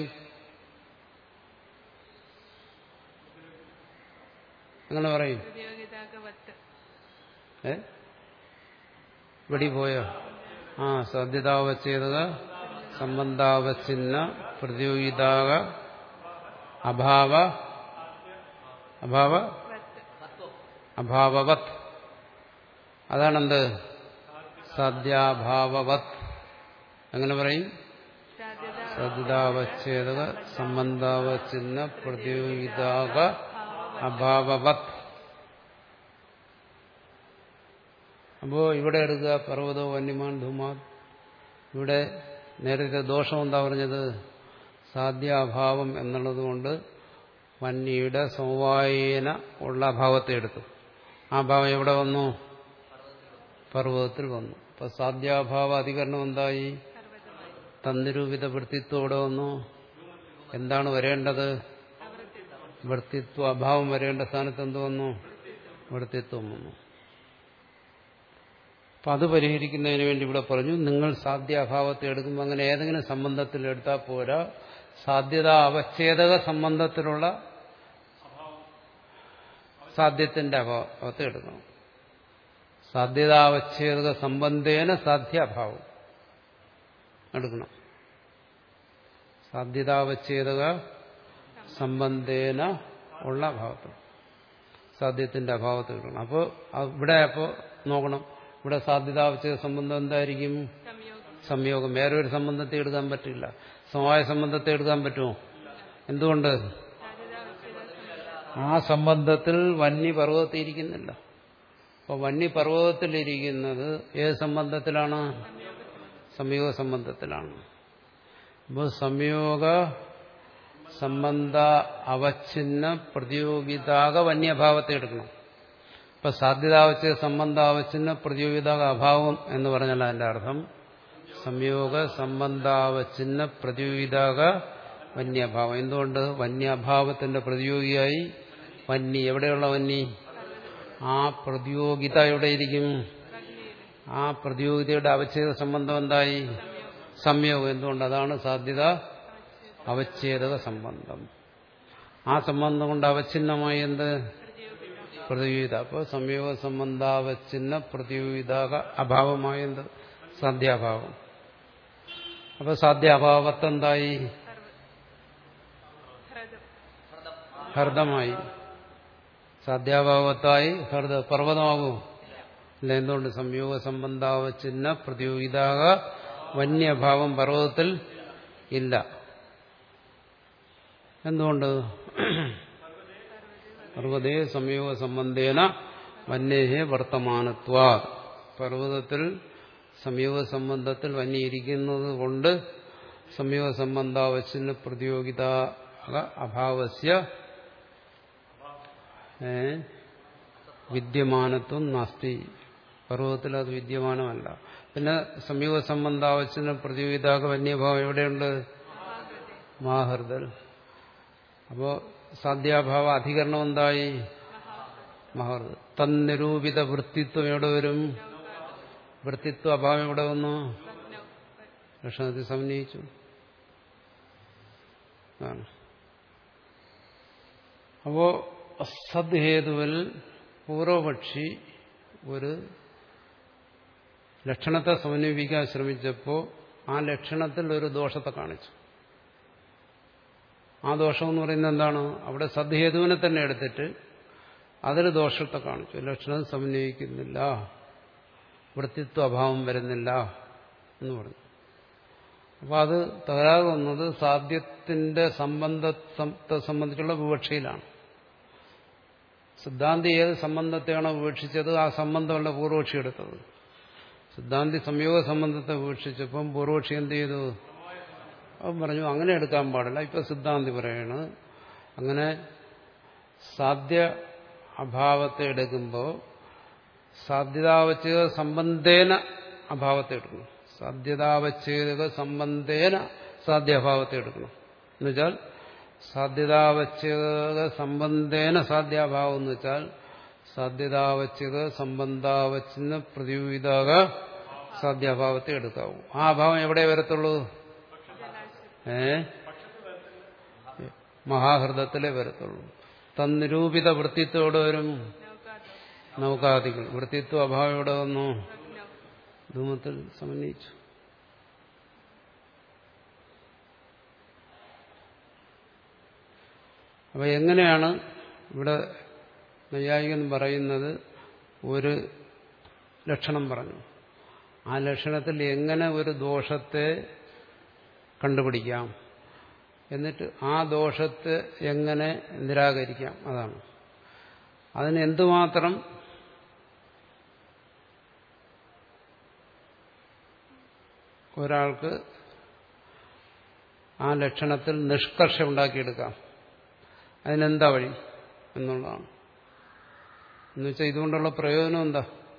എങ്ങനെ പറയും? ഏ വെടി പോയോ? ആ സാധ്യതാവച്ഛേദക സംബന്ധാവച്ഛിന്ന പ്രതിയോഗിതാക അഭാവ അഭാവ അഭാവവത്. അതാണെന്ത്? സാധ്യാഭാവവത്. എങ്ങനെ പറയും? സാധ്യതാവച്ഛേദക സംബന്ധാവച്ഛിന്ന പ്രതിയോഗിതാക അഭാവവത്. അപ്പോ ഇവിടെ എടുക്കുക പർവ്വതോ വന്യമാൻ ധൂമാത്. ഇവിടെ നേരത്തെ ദോഷം എന്താ പറഞ്ഞത്? സാധ്യാഭാവം എന്നുള്ളതുകൊണ്ട് വന്യയുടെ സമവായേന ഉള്ള അഭാവത്തെ എടുത്തു. ആ ഭാവം എവിടെ വന്നു? പർവ്വതത്തിൽ വന്നു. അപ്പൊ സാധ്യാഭാവ അധികരണം എന്തായി? തന്നിരൂപിത വൃത്തിത്വം ഇവിടെ വന്നു. എന്താണ് വരേണ്ടത്? വൃത്തിത്വ അഭാവം വരേണ്ട സ്ഥാനത്ത് എന്ത് വന്നു? വൃത്തിത്വം വന്നു. അപ്പൊ അത് പരിഹരിക്കുന്നതിന് വേണ്ടി ഇവിടെ പറഞ്ഞു, നിങ്ങൾ സാധ്യാഭാവത്തെ എടുക്കുമ്പോൾ അങ്ങനെ ഏതെങ്കിലും സംബന്ധത്തിൽ എടുത്താൽ പോരാ, സാധ്യത അവച്ഛേദക സംബന്ധത്തിലുള്ള സാധ്യത്തിന്റെ അഭാവത്തെ എടുക്കണം. സാധ്യതാവച്ഛേദക സംബന്ധേന സാധ്യാഭാവം എടുക്കണം. സാധ്യതാവച്ഛേദക സംബന്ധേന ഉള്ള അഭാവത്തിൽ സാധ്യത്തിന്റെ അഭാവത്തിൽ എടുക്കണം. അപ്പോൾ ഇവിടെ അപ്പോൾ നോക്കണം, ഇവിടെ സാധ്യതാവച്ഛേദ സംബന്ധം എന്തായിരിക്കും? സംയോഗം. വേറെ ഒരു സംബന്ധത്തെ എടുക്കാൻ പറ്റില്ല. സമവായ സംബന്ധത്തെ എടുക്കാൻ പറ്റുമോ? എന്തുകൊണ്ട്? ആ സംബന്ധത്തിൽ വന്യ പർവ്വതത്തിൽ ഇരിക്കുന്നില്ല. അപ്പോൾ വന്യ പർവ്വതത്തിലിരിക്കുന്നത് ഏത് സംബന്ധത്തിലാണ്? സംയോഗ സംബന്ധത്തിലാണ്. അപ്പോൾ സംയോഗ സംബന്ധ അവച്ഛിന്ന പ്രതിയോഗിതാക വന്യഭാവത്തെ എടുക്കണം. ഇപ്പൊ സാധ്യതാവച്ഛേദ സംബന്ധാവച്ഛിന്ന പ്രതിയോഗിതാക അഭാവം എന്ന് പറഞ്ഞാൽ അതിന്റെ അർത്ഥം സംയോഗ സംബന്ധാവച്ഛിന്ന പ്രതിയോഗിതാക വന്യഭാവം. എന്തുകൊണ്ട്? വന്യഭാവത്തിന്റെ പ്രതിയോഗിയായി വന്നി. എവിടെയുള്ള വന്നി? ആ പ്രതിയോഗിത എവിടെയിരിക്കും? ആ പ്രതിയോഗിതയുടെ അവച്ഛേദ സംബന്ധം എന്തായി? സംയോഗം. എന്തുകൊണ്ട്? അതാണ് സാധ്യത അവച്ഛേദക സംബന്ധം. ആ സംബന്ധം കൊണ്ട് അവച്ഛിന്നമായി എന്ത്? പ്രതിയോഗിത. അപ്പോൾ സംയോഗ സംബന്ധാവച്ഛിന്ന പ്രതിയോഗിതാക അഭാവമായ എന്ത്? സാധ്യാഭാവം. അപ്പൊ സാധ്യാഭാവത്തെന്തായി? ഹർദമായി. സാധ്യാഭാവത്തായി ഹർദ പർവ്വതമാകും. അല്ല, എന്തുകൊണ്ട്? സംയോഗ സംബന്ധാവച്ഛിന്ന പ്രതിയോഗിതാക വന്യഭാവം പർവ്വതത്തിൽ ഇല്ല. എന്തുകൊണ്ട്? പർവ്വതേ സംയോഗ സംബന്ധേന വന്യേ വർത്തമാനത്വാ. പർവ്വതത്തിൽ സംയോഗ സംബന്ധത്തിൽ വന്യയിരിക്കുന്നത് കൊണ്ട് സംയോഗ സംബന്ധാവച്ഛിന്ന പ്രതിയോഗിത അഭാവസ്യ വിദ്യമാനത്വം നാസ്തി. പർവ്വതത്തിൽ അത് വിദ്യമാനമല്ല. പിന്നെ സംയോഗ സംബന്ധാവച്ഛിന്ന പ്രതിയോഗിതാക വന്യഭാവം എവിടെയുണ്ട്? മാഹൃദൽ. അപ്പോ സാധ്യാഭാവ അധികരണം എന്തായി? മഹർദ്. തന്നിരൂപിത വൃത്തിത്വം എവിടെ വരും? വൃത്തിത്വ അഭാവം എവിടെ വന്നു? ലക്ഷണത്തിൽ സമന്വയിച്ചു. അപ്പോ സദ്ഹേതുവിൽ പൂർവപക്ഷി ഒരു ലക്ഷണത്തെ സമന്വയിപ്പിക്കാൻ ശ്രമിച്ചപ്പോൾ ആ ലക്ഷണത്തിൽ ഒരു ദോഷത്തെ കാണിച്ചു. ആ ദോഷം എന്ന് പറയുന്നത് എന്താണ്? അവിടെ സദ്ഹേതുവിനെ തന്നെ എടുത്തിട്ട് അതിൽ ദോഷത്തെ കാണിച്ചു. ലക്ഷണം സമന്വയിക്കുന്നില്ല, വൃത്തിത്വ അഭാവം വരുന്നില്ല എന്ന് പറഞ്ഞു. അപ്പോൾ അത് തകരാതെ വന്നത് സാധ്യത്തിന്റെ സംബന്ധത്തെ സംബന്ധിച്ചുള്ള വിവക്ഷയിലാണ്. സിദ്ധാന്തി ഏത് സംബന്ധത്തെയാണോ വിവക്ഷിച്ചത് ആ സംബന്ധമല്ല പൂർവപക്ഷി എടുത്തത്. സിദ്ധാന്തി സംയോഗ സംബന്ധത്തെ വിവക്ഷിച്ചപ്പം പൂർവപക്ഷി എന്ത് ചെയ്തു? അവൻ പറഞ്ഞു അങ്ങനെ എടുക്കാൻ പാടില്ല. ഇപ്പൊ സിദ്ധാന്തി പറയണ് അങ്ങനെ സാധ്യ അഭാവത്തെ എടുക്കുമ്പോൾ സാധ്യതാവച്ഛേദ സംബന്ധേന അഭാവത്തെ എടുക്കണം. സാധ്യതാവച്ഛേദ സംബന്ധേന സാധ്യാഭാവത്തെ എടുക്കണം. എന്നുവെച്ചാൽ സാധ്യതാവച്ഛേദ സംബന്ധേന സാധ്യാഭാവം എന്ന് വെച്ചാൽ സാധ്യതാവച്ഛേദ സംബന്ധാവച്ഛിന്ന പ്രതിവിധാക സാധ്യാഭാവത്തെ എടുക്കാവൂ. ആ അഭാവം എവിടെ വരത്തുള്ളൂ? ഏ മഹാഹൃദത്തിലേ വരത്തുള്ളൂ. തന്നിരൂപിത വൃത്തിത്വം എവിടെ വരും? നൗകാദികൾ. വൃത്തിത്വ അഭാവം എവിടെ വന്നു? ധൂമത്തിൽ സമന്വയിച്ചു. അപ്പൊ എങ്ങനെയാണ് ഇവിടെ നൈയായികൻ പറയുന്നത്? ഒരു ലക്ഷണം പറഞ്ഞു. ആ ലക്ഷണത്തിൽ എങ്ങനെ ഒരു ദോഷത്തെ കണ്ടുപിടിക്കാം, എന്നിട്ട് ആ ദോഷത്തെ എങ്ങനെ നിരാകരിക്കാം, അതാണ്. അതിന് എന്തുമാത്രം ഒരാൾക്ക് ആ ലക്ഷണത്തിൽ നിഷ്കർഷം ഉണ്ടാക്കിയെടുക്കാം, അതിനെന്താ വഴി എന്നുള്ളതാണ്. എന്നുവെച്ചാൽ ഇതുകൊണ്ടുള്ള പ്രയോജനം എന്താ?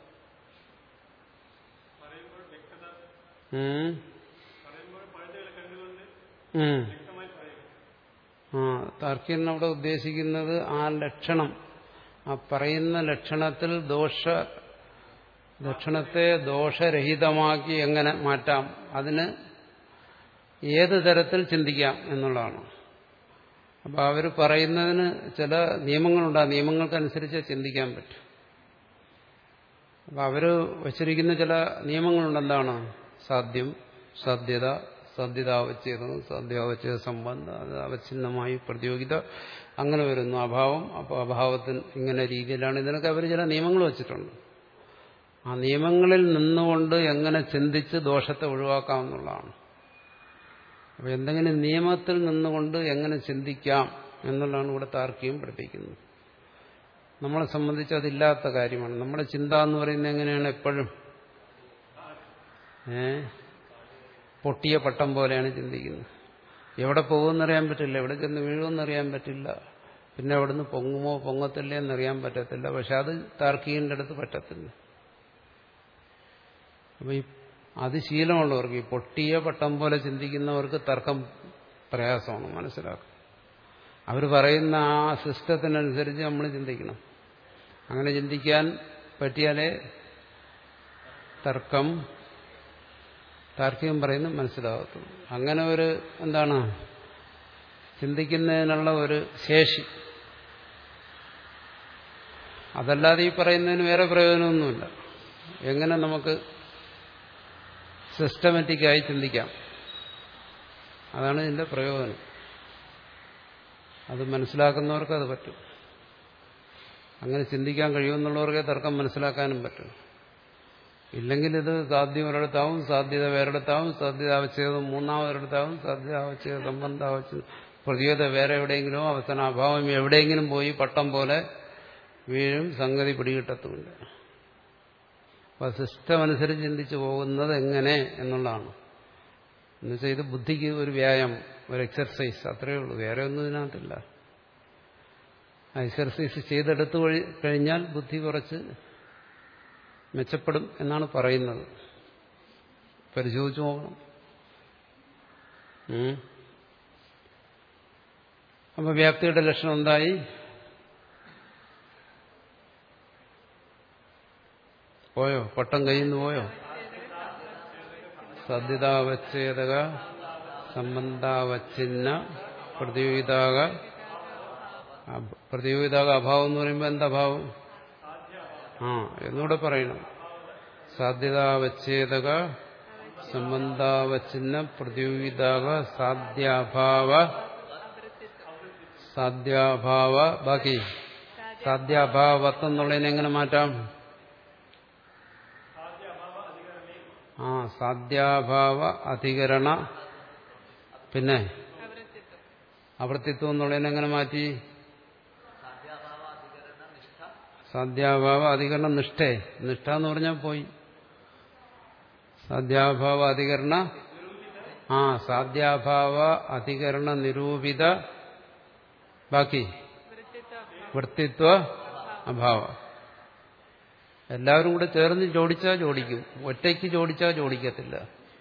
ആ താർക്കികൻ അവിടെ ഉദ്ദേശിക്കുന്നത് ആ ലക്ഷണം, ആ പറയുന്ന ലക്ഷണത്തിൽ ദോഷ ലക്ഷണത്തെ ദോഷരഹിതമാക്കി എങ്ങനെ മാറ്റാം, അതിന് ഏത് തരത്തിൽ ചിന്തിക്കാം എന്നുള്ളതാണ്. അപ്പൊ അവർ പറയുന്നതിന് ചില നിയമങ്ങളുണ്ട്. ആ നിയമങ്ങൾക്കനുസരിച്ച് ചിന്തിക്കാൻ പറ്റും. അപ്പൊ അവര് വച്ചിരിക്കുന്ന ചില നിയമങ്ങളുണ്ട്. എന്താണ്? സാധ്യം, സാധ്യത, സാധ്യതാവച്ഛേദം, സാധ്യാവച്ഛേദ സംബന്ധം, അത് അവച്ഛിന്നമായി പ്രതിയോഗിത, അങ്ങനെ വരുന്നു. അഭാവം, അപ്പോൾ അഭാവത്തിന് ഇങ്ങനെ രീതിയിലാണ്. ഇതിനൊക്കെ അവർ ചില നിയമങ്ങൾ വച്ചിട്ടുണ്ട്. ആ നിയമങ്ങളിൽ നിന്നുകൊണ്ട് എങ്ങനെ ചിന്തിച്ച് ദോഷത്തെ ഒഴിവാക്കാമെന്നുള്ളതാണ്. അപ്പൊ എന്തെങ്കിലും നിയമത്തിൽ നിന്നുകൊണ്ട് എങ്ങനെ ചിന്തിക്കാം എന്നുള്ളതാണ് ഇവിടെ താർക്കികം പഠിപ്പിക്കുന്നത്. നമ്മളെ സംബന്ധിച്ച് അതില്ലാത്ത കാര്യമാണ്. നമ്മുടെ ചിന്ത എന്ന് പറയുന്നത് എങ്ങനെയാണ്? എപ്പോഴും ഏ പൊട്ടിയ പട്ടം പോലെയാണ് ചിന്തിക്കുന്നത്. എവിടെ പോകുമെന്നറിയാൻ പറ്റില്ല, എവിടെ ചെന്ന് വീഴുമെന്നറിയാൻ പറ്റില്ല, പിന്നെ അവിടുന്ന് പൊങ്ങുമോ പൊങ്ങത്തില്ലേ എന്നറിയാൻ പറ്റത്തില്ല. പക്ഷെ അത് താർക്കികന്റെ അടുത്ത് പറ്റത്തില്ല. അപ്പൊ ഈ അത് ശീലമുള്ളവർക്ക്, ഈ പൊട്ടിയ പട്ടം പോലെ ചിന്തിക്കുന്നവർക്ക് തർക്കം പ്രയാസമാണ് മനസ്സിലാക്കുക. അവർ പറയുന്ന ആ സിസ്റ്റത്തിനനുസരിച്ച് നമ്മൾ ചിന്തിക്കണം. അങ്ങനെ ചിന്തിക്കാൻ പറ്റിയാലേ തർക്കം താർക്കികം പറയുന്നത് മനസ്സിലാകത്തുള്ളൂ. അങ്ങനെ ഒരു എന്താണ് ചിന്തിക്കുന്നതിനുള്ള ഒരു ശേഷി, അതല്ലാതെ ഈ പറയുന്നതിന് വേറെ പ്രയോജനമൊന്നുമില്ല. എങ്ങനെ നമുക്ക് സിസ്റ്റമാറ്റിക്കായി ചിന്തിക്കാം, അതാണ് ഇതിന്റെ പ്രയോജനം. അത് മനസ്സിലാക്കുന്നവർക്ക് അത് പറ്റും. അങ്ങനെ ചിന്തിക്കാൻ കഴിയുമെന്നുള്ളവർക്കേ തർക്കം മനസ്സിലാക്കാനും പറ്റും. ഇല്ലെങ്കിൽ ഇത് സാധ്യം ഒരിടത്താവും, സാധ്യത വേറെടുത്താവും, സാധ്യത അവച്ഛേദം മൂന്നാമതൊരിടത്താവും, സാധ്യത അവച്ഛേദ സംബന്ധം ആവശ്യം പ്രതിയോധ വേറെ എവിടെയെങ്കിലും, അവസാന അഭാവം എവിടെയെങ്കിലും പോയി പട്ടം പോലെ വീഴും, സംഗതി പിടികിട്ടത്തുമില്ല. അപ്പൊ സിസ്റ്റം അനുസരിച്ച് ചിന്തിച്ചു പോകുന്നത് എങ്ങനെ എന്നുള്ളതാണ്. എന്നുവെച്ചാൽ ഇത് ബുദ്ധിക്ക് ഒരു വ്യായാമം, ഒരു എക്സർസൈസ്, അത്രയേ ഉള്ളൂ. വേറെ ഒന്നും ഇതിനകത്തില്ല. ആ എക്സർസൈസ് ചെയ്തെടുത്തു കഴിഞ്ഞാൽ ബുദ്ധി കുറച്ച് മെച്ചപ്പെടും എന്നാണ് പറയുന്നത്. പരിശോധിച്ചു നോക്കണം. അപ്പൊ വ്യാപ്തിയുടെ ലക്ഷണം എന്തായി? പോയോ? പട്ടം കയ്യിൽ നിന്ന് പോയോ? സദ്യതാവച്ഛേദക സംബന്ധാവച്ഛിന്ന പ്രതിയോഗിതാക. പ്രതിയോഗിതാക അഭാവം എന്ന് പറയുമ്പോൾ എന്താ ഭാവം? ആ എന്നൂടെ പറയണം. സാധ്യതാവച്ഛേദക സംബന്ധാവച്ഛിന്ന പ്രതിയോഗിതാക സാധ്യാഭാവ സാധ്യാഭാവ ബാക്കി സാധ്യാഭാവത്വം എന്നുള്ളതിനെ എങ്ങനെ മാറ്റാം? ആ സാധ്യാഭാവ അധികരണ പിന്നെ അവർത്തിത്വം എന്നുള്ളതിനെ എങ്ങനെ മാറ്റി? സാധ്യാഭാവ അധികരണ നിഷ്ഠേ. നിഷ്ഠ എന്ന് പറഞ്ഞാൽ പോയി. സാധ്യാഭാവ അധികരണ ആ സാധ്യാഭാവ അധികരണ നിരൂപിത ബാക്കി വൃത്തിത്വ അഭാവ. എല്ലാവരും കൂടെ ചേർന്ന് ജോഡിച്ചാൽ ജോഡിക്കും, ഒറ്റയ്ക്ക് ജോഡിച്ചാൽ ജോഡിക്കത്തില്ല.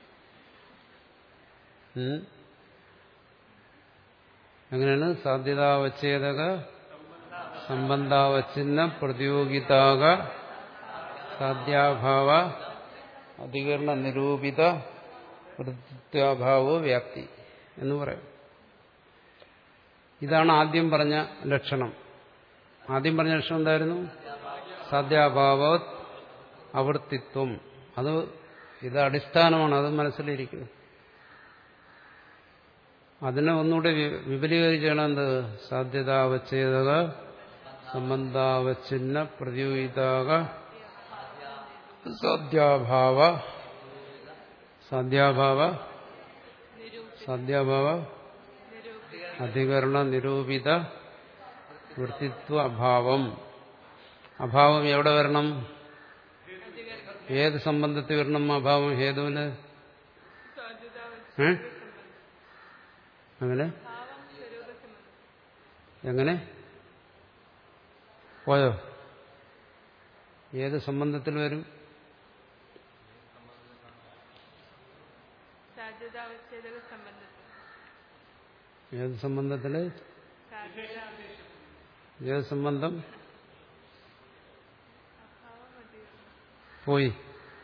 എങ്ങനെയാണ്? സാധ്യതാവച്ഛേദക സംബന്ധാവച്ഛിന്ന പ്രതിയോഗിതാക സാധ്യാഭാവ അധികരണ നിരൂപിത വൃത്തിത്വാഭാവോ വ്യാപ്തി എന്ന് പറയും. ഇതാണ് ആദ്യം പറഞ്ഞ ലക്ഷണം. ആദ്യം പറഞ്ഞ ലക്ഷണം എന്തായിരുന്നു? സാധ്യാഭാവത് അവർത്തിത്വം. അത് ഇത് അടിസ്ഥാനമാണ്, അത് മനസ്സിലിരിക്കുന്നു. അതിനെ ഒന്നുകൂടെ വിപുലീകരിച്ചാണ് എന്ത്? സാധ്യതാവച്ഛേദക സംബന്ധാവച്ഛിന്ന പ്രതിയോഗിതാക സാധ്യാഭാവ സാധ്യാഭാവ സാധ്യാഭാവ അധികരണ നിരൂപിത വൃത്തിത്വ അഭാവം. അഭാവം എവിടെ വരണം? ഏത് സംബന്ധത്തിൽ വരണം അഭാവം? ഹേതുവിന് അങ്ങനെ എങ്ങനെ പോയോ? ഏത് സംബന്ധത്തിൽ വരും? ഏത് സംബന്ധത്തില്? ഏത് സംബന്ധം പോയി?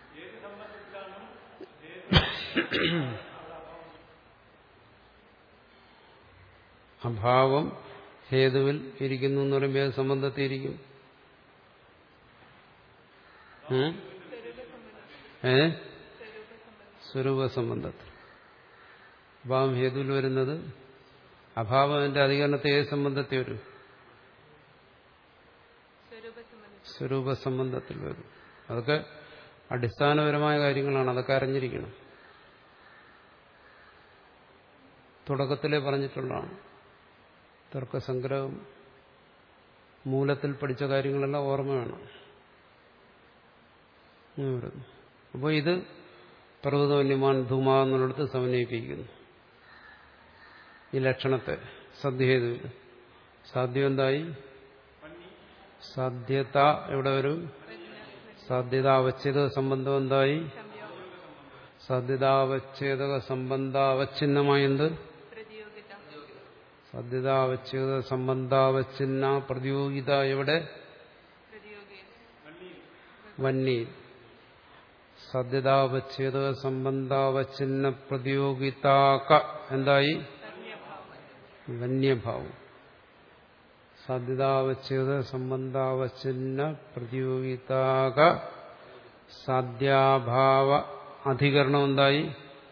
അഭാവം ഹേതുവിൽ ഇരിക്കുന്നു എന്ന് പറയുമ്പോൾ ഏത് സംബന്ധത്തിൽ ഇരിക്കും? ഏ സ്വരൂപ സംബന്ധത്തിൽ. അഭാവം ഹേതുവിൽ വരുന്നത് അഭാവത്തിന്റെ അധികരണത്തെ ഏത് സംബന്ധത്തിൽ വരും? സ്വരൂപ സംബന്ധത്തിൽ വരും. അതൊക്കെ അടിസ്ഥാനപരമായ കാര്യങ്ങളാണ്, അതൊക്കെ അറിഞ്ഞിരിക്കണം. തുടക്കത്തിലേ പറഞ്ഞിട്ടുള്ളതാണ്. തർക്കസംഗ്രഹം മൂലത്തിൽ പഠിച്ച കാര്യങ്ങളെല്ലാം ഓർമ്മ വേണം. അപ്പോൾ ഇത് പർവ്വതവന്യമാൻ ധൂമ എന്നുള്ളിടത്ത് സമന്വയിപ്പിക്കുന്നു ഈ ലക്ഷണത്തെ. സദ്യഹേതുവിൽ സാധ്യം എന്തായി? സാധ്യത എവിടെ വരും? സാധ്യതാവച്ഛേദക സംബന്ധം എന്തായി? സാധ്യതാവച്ഛേദക സംബന്ധാവച്ഛിന്നമായെന്ത്? സാധ്യതാവച്ഛേദ സംബന്ധാവച്ഛിന്ന പ്രതിയോഗിത എവിടെ? വന്നി. സാധ്യതാവച്ഛേദ സംബന്ധാവച്ഛിന്ന പ്രതിയോഗിതാക എന്തായി? വന്യഭാവം. സാധ്യതാവച്ഛേദ സംബന്ധാവച്ഛിന്ന പ്രതിയോഗിതാക സാധ്യാഭാവ അധികരണം എന്തായി?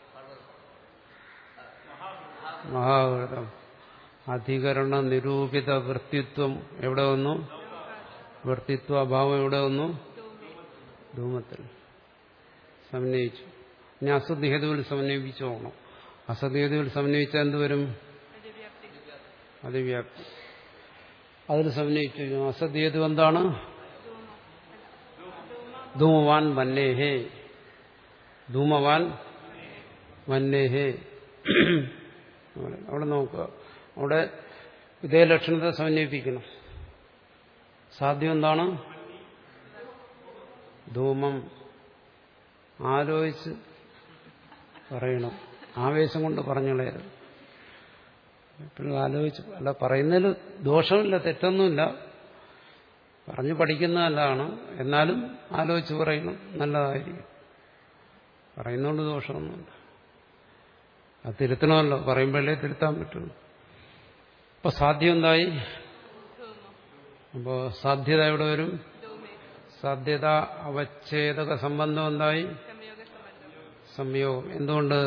മഹാവൃതം. അധികരണ നിരൂപിത വൃത്തിത്വം എവിടെ വന്നു? വൃത്തിത്വ അഭാവം എവിടെ വന്നു? ധൂമത്തിൽ സമന്വയിച്ചു. ഇനി അസദ്ഹേതുവിൽ സമന്വയിപ്പിച്ചു പോകണം. അസദ്ഹേതുവിൽ സമന്വയിച്ചാൽ എന്തുവരും? അതിവ്യാപ്തി. അതിൽ സമന്വയിച്ചു. അസദ്ഹേതു എന്താണ്? ധൂമവാൻ വന്നേഹേ. ധൂമവാൻ വന്നേഹേ. അവിടെ നോക്കുക, അവിടെ ഇതേ ലക്ഷണത്തെ സമന്വയിപ്പിക്കണം. സാധ്യം എന്താണ്? ധൂമം. ആലോചിച്ച് പറയണം, ആവേശം കൊണ്ട് പറഞ്ഞുകളയരുത്. എപ്പോഴും ആലോചിച്ച് അല്ല പറയുന്നതിൽ ദോഷമില്ല, തെറ്റൊന്നുമില്ല, പറഞ്ഞു പഠിക്കുന്ന നല്ലതാണ്. എന്നാലും ആലോചിച്ച് പറയണം, നല്ലതായിരിക്കും. പറയുന്നതുകൊണ്ട് ദോഷമൊന്നുമില്ല. അത് തിരുത്തണമല്ലോ, പറയുമ്പോഴേ തിരുത്താൻ പറ്റുള്ളൂ. അപ്പൊ സാധ്യം എന്തായി? അപ്പോ സാധ്യത എവിടെ വരും? സാധ്യത അവച്ഛേദക സംബന്ധം എന്തായി? സംയോഗം. എന്തുകൊണ്ട്?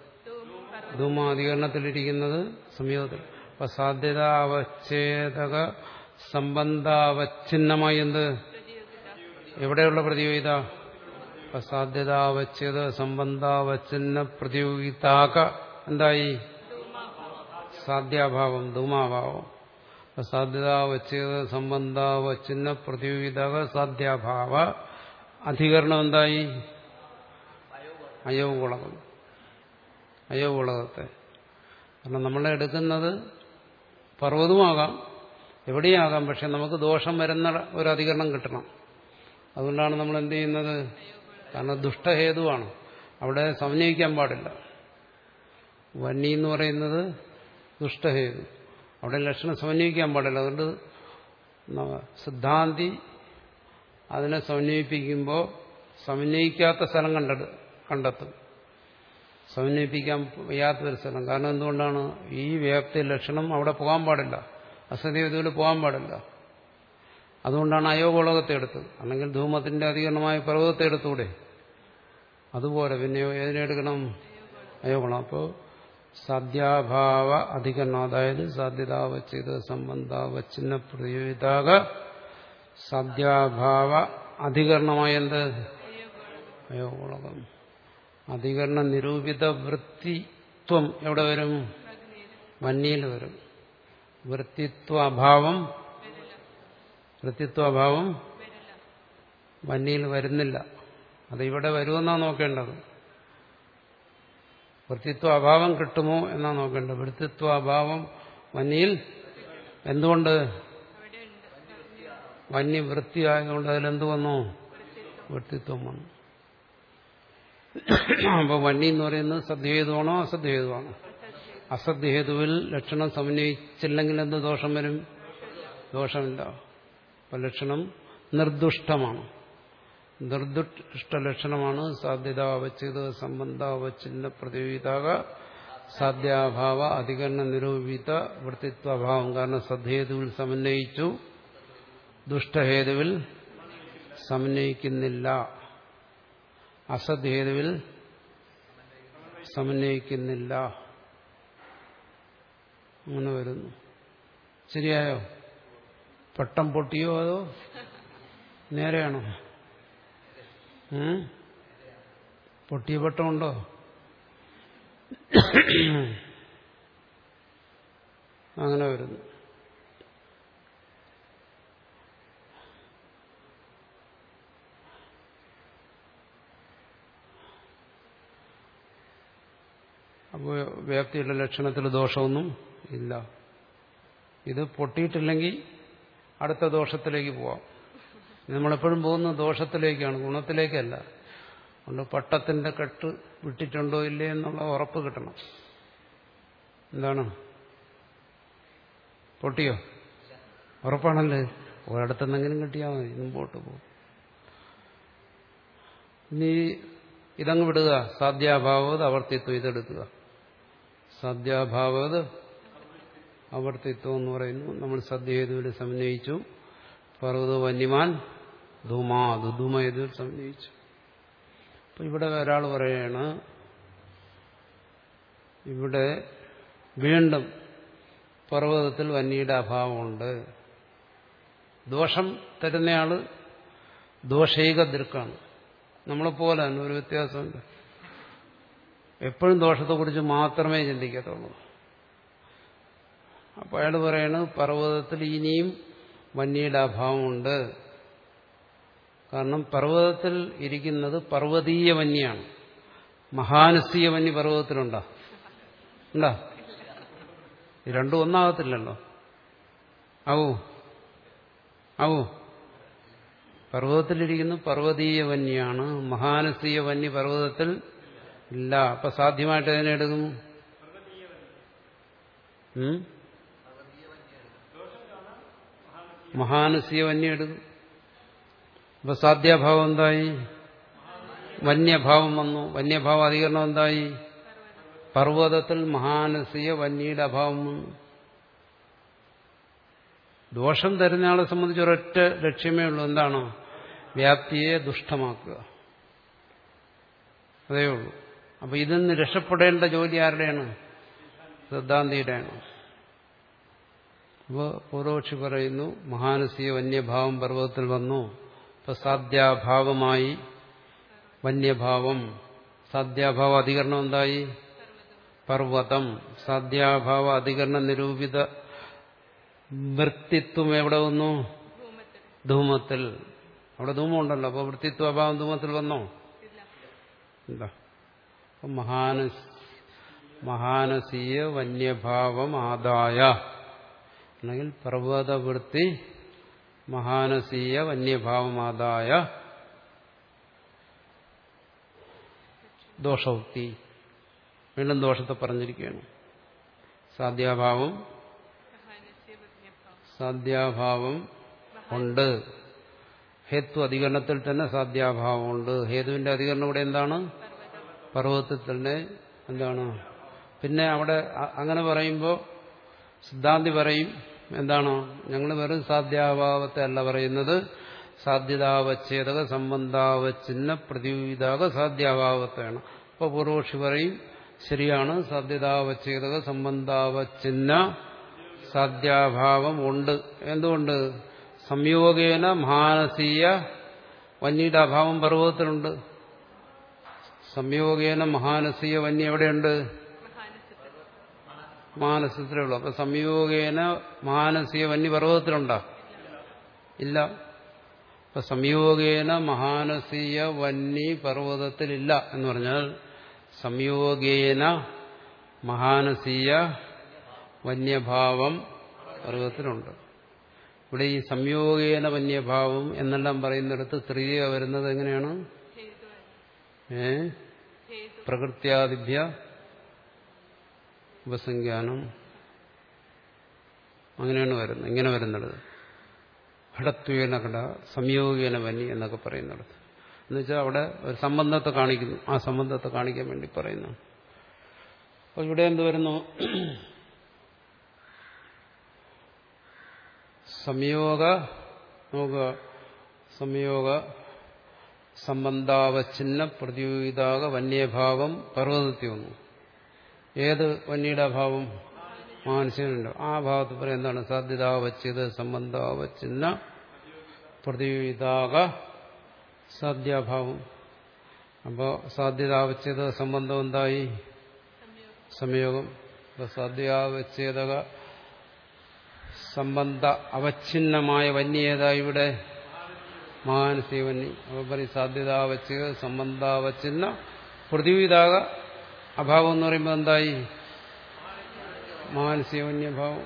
ധൂമാധികരണത്തിലിരിക്കുന്നത് സംയോഗത്തിൽ. അപ്പൊ സാധ്യത അവച്ഛേദക സംബന്ധാവച്ഛിന്നമായി എന്ത്? എവിടെയുള്ള പ്രതിയോഗിത? അപ്പൊ സാധ്യത അവച്ഛേദ സംബന്ധാവച്ഛിന്ന പ്രതിയോഗിതാക എന്തായി? സാധ്യാഭാവം, ധൂമാഭാവം. സാധ്യതാവച്ഛേദ സംബന്ധാവച്ഛിന്ന പ്രതിയോഗിതാക സാധ്യാഭാവ. അധികരണം എന്തായി? അയവുകുളകം. അയവുകുളകത്തെ. കാരണം നമ്മളെ എടുക്കുന്നത് പർവ്വതമാകാം, എവിടെയാകാം, പക്ഷെ നമുക്ക് ദോഷം വരുന്ന ഒരു അധികരണം കിട്ടണം. അതുകൊണ്ടാണ് നമ്മൾ എന്ത് ചെയ്യുന്നത്? കാരണം ദുഷ്ടഹേതുവാണ്, അവിടെ സമന്വയിക്കാൻ പാടില്ല. വന്നി എന്ന് പറയുന്നത് ദുഷ്ടഹേതു, അവിടെ ലക്ഷണം സമന്വയിക്കാൻ പാടില്ല. അതുകൊണ്ട് സിദ്ധാന്തി അതിനെ സമന്വയിപ്പിക്കുമ്പോൾ സമന്വയിക്കാത്ത സ്ഥലം കണ്ടെടു കണ്ടെത്തും സമന്വയിപ്പിക്കാൻ വയ്യാത്തൊരു സ്ഥലം. കാരണം എന്തുകൊണ്ടാണ്? ഈ വ്യാപ്തി ലക്ഷണം അവിടെ പോകാൻ പാടില്ല, അസത്യത്തിൽ പോകാൻ പാടില്ല. അതുകൊണ്ടാണ് അയോഗോളകത്തെ എടുത്തത്. അല്ലെങ്കിൽ ധൂമത്തിന്റെ അധികരണമായ പർവ്വതത്തെ എടുത്തൂടെ? അതുപോലെ പിന്നെ ഏതിനെടുക്കണം? അയോഗോളം. അപ്പോൾ സാധ്യാഭാവ അധികരണം, അതായത് സാധ്യതാവച്ഛേദ സംബന്ധാവച്ഛിന്ന പ്രതിയോഗിതാക സാധ്യാഭാവ അധികരണമായ എന്ത്? അയോഗോളകം. അധികരണ നിരൂപിത വൃത്തിത്വം എവിടെ വരും? വന്യയിൽ വരും. വൃത്തിത്വാഭാവം വൃത്തിത്വാഭാവം വന്യയിൽ വരുന്നില്ല. അത് ഇവിടെ വരുമെന്നാണ് നോക്കേണ്ടത്. വൃത്തിത്വ അഭാവം കിട്ടുമോ എന്നാണ് നോക്കേണ്ടത്. വൃത്തിത്വ അഭാവം വന്യയിൽ എന്തുകൊണ്ട്? വന്യ വൃത്തിയായതുകൊണ്ട് അതിലെന്ത് വന്നു? വൃത്തിത്വം വന്നു. അപ്പൊ വന്യ എന്ന് പറയുന്നത് സദ്ഹേതുവാണോ അസദ്ഹേതുവാണോ? അസദ്ഹേതുവിൽ ലക്ഷണം സമന്വയിച്ചില്ലെങ്കിൽ എന്ത് ദോഷം വരും? ദോഷമില്ല. അപ്പൊ ലക്ഷണം നിർദുഷ്ടമാണ്. നിർദുഷ്ട ലക്ഷണമാണ് സാധ്യതാവച്ഛേദ സംബന്ധാവച്ഛിന്ന പ്രതിയോഗിതാക സാധ്യാഭാവ അധികരണ നിരൂപിത വൃത്തിത്വഭാവം. കാരണം സദ്ഹേതുവിൽ സമന്വയിച്ചു, ദുഷ്ടഹേതുവിൽ സമന്വയിക്കുന്നില്ല, അസദ്ഹേതുവിൽ സമന്വയിക്കുന്നില്ല. അങ്ങനെ വരുന്നു. ശരിയായോ? പട്ടം പൊട്ടിയോ അതോ നേരെയാണോ? പൊട്ടിയ പട്ടമുണ്ടോ? അങ്ങനെ വരുന്നു. അപ്പോൾ വ്യാപ്തിയുടെ ലക്ഷണത്തിൽ ദോഷമൊന്നും ഇല്ല. ഇത് പൊട്ടിയിട്ടില്ലെങ്കിൽ അടുത്ത ദോഷത്തിലേക്ക് പോവാം. നമ്മളെപ്പോഴും പോകുന്ന ദോഷത്തിലേക്കാണ്, ഗുണത്തിലേക്കല്ല. അതുകൊണ്ട് പട്ടത്തിന്റെ കെട്ട് വിട്ടിട്ടുണ്ടോ ഇല്ലേ എന്നുള്ള ഉറപ്പ് കിട്ടണം. എന്താണ്? പൊട്ടിയോ? ഉറപ്പാണല്ലേ? ഒരിടത്തുനിന്നെങ്കിലും കിട്ടിയാൽ മതി, മുമ്പോട്ട് പോകും. ഇനി ഇതങ്ങ് വിടുക. സാധ്യാഭാവത് അവർത്തിത്വം ഇതെടുക്കുക. സാധ്യാഭാവത് അവർത്തിത്വം എന്ന് പറയുന്നു. നമ്മൾ സദ്യഹേതുവിൽ സമന്വയിച്ചു. പർവ്വത വന്യമാൻ ധൂമാ ധൂമഹേതുവിൽ സമന്വയിച്ചു. അപ്പൊ ഇവിടെ ഒരാൾ പറയാണ്, ഇവിടെ വീണ്ടും പർവ്വതത്തിൽ വന്യയുടെ അഭാവമുണ്ട്. ദോഷം തരുന്നയാള് ദോഷൈക ദൃക്കാണ്. നമ്മളെപ്പോലെ തന്നെ ഒരു വ്യത്യാസമുണ്ട്. എപ്പോഴും ദോഷത്തെക്കുറിച്ച് മാത്രമേ ചിന്തിക്കത്തുള്ളൂ. അപ്പോൾ അയാൾ പറയാണ് പർവ്വതത്തിൽ ഇനിയും വന്യയുടെ അഭാവമുണ്ട്. കാരണം പർവ്വതത്തിൽ ഇരിക്കുന്നത് പർവ്വതീയ വന്യാണ്. മഹാനസീയ വന്യ പർവ്വതത്തിലുണ്ടോ? ഉണ്ടോ? ഈ രണ്ടും ഒന്നാകത്തില്ലല്ലോ. ആവൂ ആവൂ പർവ്വതത്തിലിരിക്കുന്ന പർവ്വതീയ വന്യാണ്. മഹാനസീയ വന്യ പർവ്വതത്തിൽ ഇല്ല. അപ്പൊ സാധ്യമായിട്ട് അതിനെടുക്കും മഹാനസീയ വന്യ എടുക്കും. അപ്പൊ സാധ്യാഭാവം എന്തായി? വന്യഭാവം വന്നു. വന്യഭാവ അധികരണം എന്തായി? പർവ്വതത്തിൽ മഹാനസീയ വന്യയുടെ അഭാവം വന്നു. ദോഷം തരുന്ന ആളെ സംബന്ധിച്ച് ഒരൊറ്റ ലക്ഷ്യമേ ഉള്ളൂ. എന്താണ്? വ്യാപ്തിയെ ദുഷ്ടമാക്കുക. അതേ ഉള്ളൂ. അപ്പൊ ഇതിൽ നിന്ന് രക്ഷപ്പെടേണ്ട ജോലി ആരുടെയാണ്? സിദ്ധാന്തിയുടെയാണ്. അപ്പോൾ പൂർവക്ഷി പറയുന്നു മഹാനസീയ വന്യഭാവം പർവ്വതത്തിൽ വന്നു. ഇപ്പൊ സാധ്യാഭാവമായി വന്യഭാവം. സാധ്യാഭാവ അധികരണം എന്തായി? പർവ്വതം. സാധ്യാഭാവ അധികരണ നിരൂപിത വൃത്തിത്വം എവിടെ വന്നു? ധൂമത്തിൽ. അവിടെ ധൂമം ഉണ്ടല്ലോ. അപ്പൊ വൃത്തിത്വ അഭാവം ധൂമത്തിൽ വന്നോ? എന്താ? മഹാനസ് മഹാനസീയ വന്യഭാവം ആദായ അല്ലെങ്കിൽ പർവ്വതവൃത്തി മഹാനസീയ വന്യഭാവമാദായ ദോഷോക്തി. വീണ്ടും ദോഷത്തെ പറഞ്ഞിരിക്കുകയാണ്. സാധ്യാഭാവം സാധ്യാഭാവം ഉണ്ട്. ഹേതു അധികരണത്തിൽ തന്നെ സാധ്യാഭാവമുണ്ട്. ഹേതുവിന്റെ അധികരണം ഇവിടെ എന്താണ്? പർവ്വതത്തിൽ തന്നെ. എന്താണ്? പിന്നെ അവിടെ അങ്ങനെ പറയുമ്പോൾ സിദ്ധാന്തി പറയും എന്താണ്? ഞങ്ങൾ വെറും സാധ്യാഭാവത്തെ അല്ല പറയുന്നത്, സാധ്യതാവച്ഛേദക സംബന്ധാവച്ഛിന്ന പ്രതിവിധാക സാധ്യാഭാവത്തെയാണ്. അപ്പോൾ പൂർവക്ഷി പറയും ശരിയാണ്, സാധ്യതാവച്ഛേദക സംബന്ധാവച്ഛിന്ന സാധ്യാഭാവം ഉണ്ട്. എന്തുകൊണ്ട്? സംയോഗേന മഹാനസീയ വന്യയുടെ അഭാവം പർവ്വതത്തിലുണ്ട്. സംയോഗേന മഹാനസീയ വന്യ എവിടെയുണ്ട്? മാനസത്തിലുള്ളൂ. അപ്പൊ സംയോഗേന മഹാനസീയ വന്യ പർവ്വതത്തിലുണ്ടോ? ഇല്ല. അപ്പൊ സംയോഗേന മഹാനസീയ വന്യ പർവ്വതത്തിലില്ല എന്ന് പറഞ്ഞാൽ സംയോഗേന മഹാനസീയ വന്യഭാവം പർവ്വതത്തിലുണ്ട്. ഇവിടെ ഈ സംയോഗേന വന്യഭാവം എന്നെല്ലാം പറയുന്നിടത്ത് തൃതീയ വരുന്നത് എങ്ങനെയാണ്? ഏ പ്രകൃത്യാദിഭ്യ ഉപസംഖ്യാനം അങ്ങനെയാണ് വരുന്നത്. ഇങ്ങനെ വരുന്നത് ഘടത്വേന ഘട സംയോഗേന വന്യ എന്നൊക്കെ പറയുന്നിടത്ത് എന്നുവെച്ചാൽ അവിടെ ഒരു സംബന്ധത്തെ കാണിക്കുന്നു. ആ സംബന്ധത്തെ കാണിക്കാൻ വേണ്ടി പറയുന്നു. അപ്പോൾ ഇവിടെ എന്ത് വരുന്നു? സംയോഗ നോക്കുക സംയോഗ സംബന്ധാവച്ഛിന്ന പ്രതിയോഗിതാക വന്യഭാവം പർവ്വതത്തിൽ വന്നു. ഏത് വന്യയുടെ അഭാവം? മാനസികനുണ്ടോ? ആ ഭാവത്തിൽ പറയാം എന്താണ്? സാധ്യതാവച്ഛേദ സംബന്ധാവച്ഛിന്ന പ്രതിയോഗിതാക സാധ്യാഭാവം. അപ്പോൾ സാധ്യതാവച്ഛേദ സംബന്ധം എന്തായി? സംയോഗം. അപ്പോൾ സാധ്യാവച്ഛേദക സംബന്ധ അവച്ഛിന്നമായ വന്യ ഏതായി ഇവിടെ? മാനസിക വന്യ. അപ്പോൾ പറയും സാധ്യതാവച്ഛേദ സംബന്ധാവച്ഛിന്ന പ്രതിയോഗിതാക അഭാവം എന്ന് പറയുമ്പോൾ എന്തായി? മാനസിക വന്യഭാവം.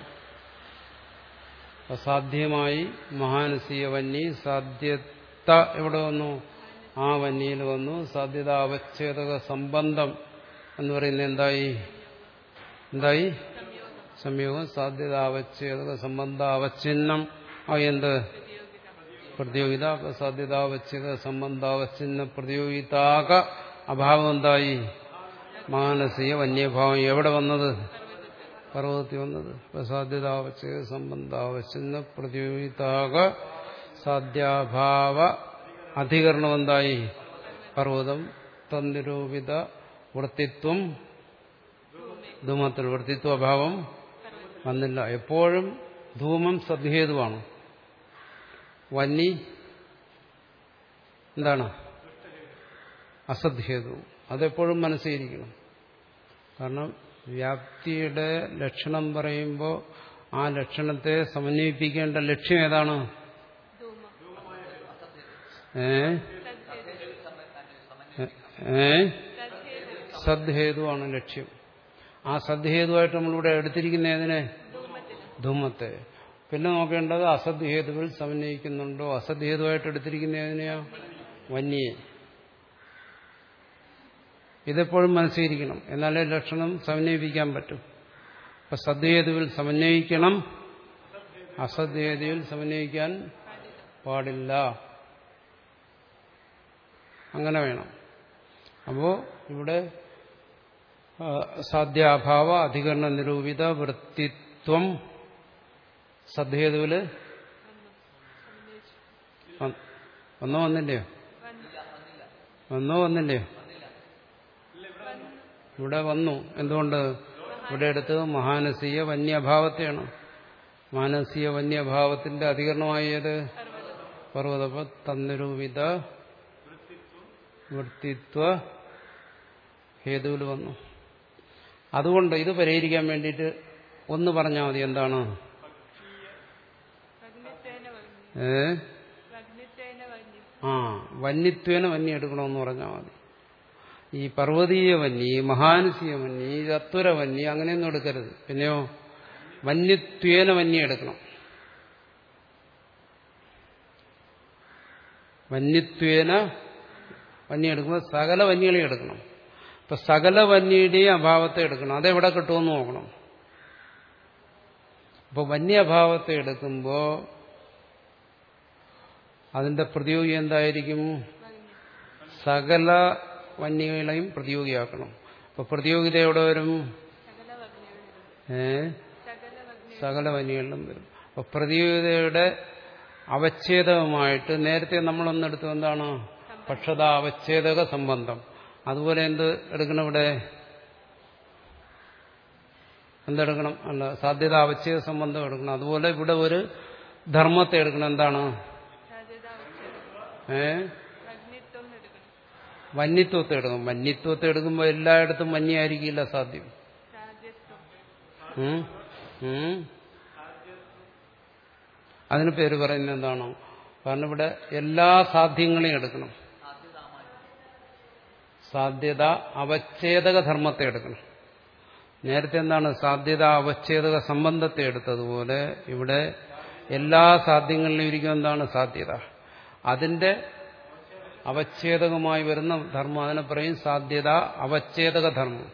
അസാധ്യമായി മഹാനസീയ വന്യ സാധ്യത എവിടെ വന്നു? ആ വന്യയിൽ വന്നു. സാധ്യത അവച്ഛേദക സംബന്ധം എന്ന് പറയുന്നത് എന്തായി? എന്തായി? സംയോഗം. സാധ്യത അവച്ഛേദക സംബന്ധ അവച്ഛിന്നം ആ എന്ത്? പ്രതിയോഗിത. സാധ്യതാവച്ഛേദ സംബന്ധാവച്ഛിന്ന പ്രതിയോഗിതാക അഭാവം എന്തായി? മാനസിക വന്യഭാവം. എവിടെ വന്നത്? പർവ്വതത്തിൽ വന്നത്. സാധ്യതാവച്ഛേദ സംബന്ധാവച്ഛിന്ന പ്രതിയോഗിതാക സാധ്യാഭാവ അധികരണം എന്തായി? പർവ്വതം. തന്നിരൂപിത വൃത്തിത്വം ധൂമത്തിൽ. വൃത്തിത്വഭാവം വന്നില്ല. എപ്പോഴും ധൂമം സദ്ഹേതുവാണ്. വന്നി എന്താണ്? അസദ്ഹേതു. അതെപ്പോഴും മനസ്സിലിരിക്കണം. കാരണം വ്യാപ്തിയുടെ ലക്ഷണം പറയുമ്പോൾ ആ ലക്ഷണത്തെ സമന്വയിപ്പിക്കേണ്ട ലക്ഷ്യം ഏതാണ്? ഏ ഏ സദ്ഹേതുവാണ് ലക്ഷ്യം. ആ സദ്ഹേതുവായിട്ട് നമ്മളിവിടെ എടുത്തിരിക്കുന്ന ഏതിനെ? ധൂമത്തെ. പിന്നെ നോക്കേണ്ടത് അസദ്ഹേതുവിൽ സമന്വയിക്കുന്നുണ്ടോ? അസദ്ഹേതുവായിട്ട് എടുത്തിരിക്കുന്ന ഏതിനെയാ? വന്യെ. ഇതെപ്പോഴും മനസ്സിലിരിക്കണം. എന്നാലേ ലക്ഷണം സമന്വയിപ്പിക്കാൻ പറ്റും. അപ്പൊ സദ്ഹേതുവിൽ സമന്വയിക്കണം, അസദ്ഹേതുവിൽ സമന്വയിക്കാൻ പാടില്ല. അങ്ങനെ വേണം. അപ്പോ ഇവിടെ സാധ്യാഭാവ അധികരണ നിരൂപിത വൃത്തിത്വം സദ്ഹേതുവില് വന്നോ വന്നില്ലയോ? വന്നോ വന്നില്ലയോ? ഇവിടെ വന്നു. എന്തുകൊണ്ട്? ഇവിടെ എടുത്ത് മഹാനസീയ വന്യഭാവത്തെയാണ്. മാനസീയ വന്യഭാവത്തിന്റെ അധികരണമായത് പർവ്വതപ തന്നിരൂപിത വൃത്തിത്വ ഹേതുവിൽ വന്നു. അതുകൊണ്ട് ഇത് പരിഹരിക്കാൻ വേണ്ടിയിട്ട് ഒന്ന് പറഞ്ഞാൽ മതി. എന്താണ്? ഏ ആ വന്യത്വേന വന്യ എടുക്കണമെന്ന് പറഞ്ഞാൽ മതി. ഈ പർവ്വതീയ വന്യ, ഈ മഹാനസീയ വന്യ, ഈ തത്വര വന്യ അങ്ങനെയൊന്നും എടുക്കരുത്. പിന്നെയോ വന്യത്വേന വന്യ എടുക്കണം. വന്യത്വേന വന്യ എടുക്കുമ്പോൾ സകല വന്യകളെയും എടുക്കണം. ഇപ്പൊ സകല വന്യയുടെയും അഭാവത്തെ എടുക്കണം. അതെവിടെ കിട്ടുമെന്ന് നോക്കണം. അപ്പൊ വന്യഭാവത്തെ എടുക്കുമ്പോ അതിന്റെ പ്രതിയോഗി എന്തായിരിക്കും? സകല വന്യകളെയും പ്രതിയോഗിയാക്കണം. അപ്പൊ പ്രതിയോഗിത എവിടെ വരും? ഏ സകല വന്യകളിലും വരും. അപ്പൊ പ്രതിയോഗിതയുടെ അവച്ഛേദകമായിട്ട് നേരത്തെ നമ്മളൊന്നെടുത്തു. എന്താണ്? പക്ഷത അവച്ഛേദക സംബന്ധം. അതുപോലെ എന്ത് എടുക്കണം? ഇവിടെ എന്തെടുക്കണം? അല്ല, സാധ്യത അവച്ഛേദ സംബന്ധം എടുക്കണം. അതുപോലെ ഇവിടെ ഒരു ധർമ്മത്തെ എടുക്കണം. എന്താണ്? ഏ വന്യത്വത്തെ എടുക്കും. വന്യത്വത്തെ എടുക്കുമ്പോൾ എല്ലായിടത്തും വന്യായിരിക്കില്ല സാധ്യം. ഉം ഉം അതിന് പേര് പറയുന്നത് എന്താണോ? കാരണം ഇവിടെ എല്ലാ സാധ്യങ്ങളെയും എടുക്കണം. സാധ്യത അവച്ഛേദക ധർമ്മത്തെ എടുക്കണം. നേരത്തെ എന്താണ്? സാധ്യത അവച്ഛേദക സംബന്ധത്തെ എടുത്തതുപോലെ ഇവിടെ എല്ലാ സാധ്യങ്ങളിലും ഇരിക്കും എന്താണ്? സാധ്യത. അതിന്റെ അവച്ഛേദകമായി വരുന്ന ധർമ്മം, അതിനെ പറയും സാധ്യത അവച്ഛേദക ധർമ്മം.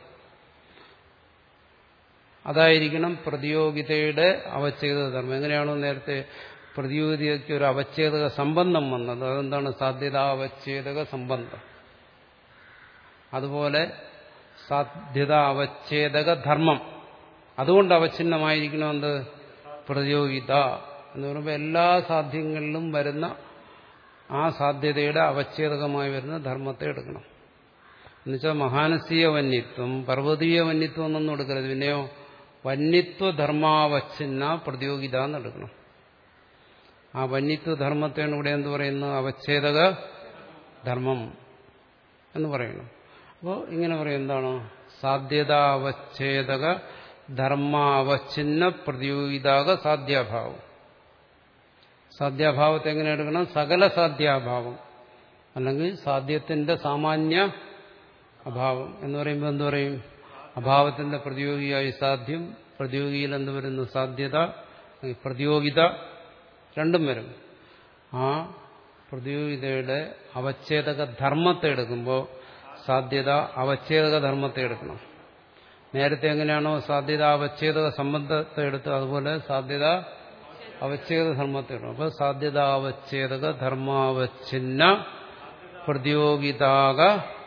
അതായിരിക്കണം പ്രതിയോഗിതയുടെ അവച്ഛേദക ധർമ്മം. എങ്ങനെയാണോ നേരത്തെ പ്രതിയോഗിതയ്ക്ക് ഒരു അവച്ഛേദക സംബന്ധം വന്നത്, അതെന്താണ്? സാധ്യത അവച്ഛേദക സംബന്ധം. അതുപോലെ സാധ്യത അവച്ഛേദക ധർമ്മം, അതുകൊണ്ട് അവച്ഛിന്നമായിരിക്കണം എന്ത്? പ്രതിയോഗിത എന്ന് പറയുമ്പോൾ എല്ലാ സാധ്യങ്ങളിലും വരുന്ന ആ സാധ്യതയുടെ അവച്ഛേദകമായി വരുന്ന ധർമ്മത്തെ എടുക്കണം. എന്നുവെച്ചാൽ മഹാനസീയ വന്യത്വം, പർവ്വതീയ വന്യത്വം എന്നൊന്നും എടുക്കരുത്. പിന്നെയോ വന്യത്വ ധർമാവച്ഛിന്ന പ്രതിയോഗിത എന്നെടുക്കണം. ആ വന്യത്വ ധർമ്മത്തെയാണ് ഇവിടെ എന്ത് പറയുന്നത്? അവച്ഛേദക ധർമ്മം എന്ന് പറയണം. അപ്പോൾ ഇങ്ങനെ പറയും. എന്താണ്? സാധ്യതാവച്ഛേദക ധർമാവച്ഛിന്ന പ്രതിയോഗിതാക സാധ്യാഭാവം. സാധ്യാഭാവത്തെ എങ്ങനെ എടുക്കണം? സകല സാധ്യാഭാവം, അല്ലെങ്കിൽ സാധ്യത്തിന്റെ സാമാന്യ അഭാവം എന്ന് പറയുമ്പോൾ എന്തു പറയും? അഭാവത്തിന്റെ പ്രതിയോഗിയായി സാധ്യം, പ്രതിയോഗിയിൽ എന്ത് വരുന്നു? സാധ്യത, പ്രതിയോഗിത രണ്ടും വരും. ആ പ്രതിയോഗിതയുടെ അവച്ഛേദക ധർമ്മത്തെ എടുക്കുമ്പോൾ സാധ്യത അവച്ഛേദക ധർമ്മത്തെ എടുക്കണം. നേരത്തെ എങ്ങനെയാണോ സാധ്യത അവച്ഛേദക സംബന്ധത്തെ എടുത്തത്, അതുപോലെ സാധ്യത അവച്ഛേദ ധർമ്മത്തെ എടുക്കണം. അപ്പൊ സാധ്യത അവച്ഛേദക ധർമാവച്ഛിന്ന പ്രതിയോഗിതാക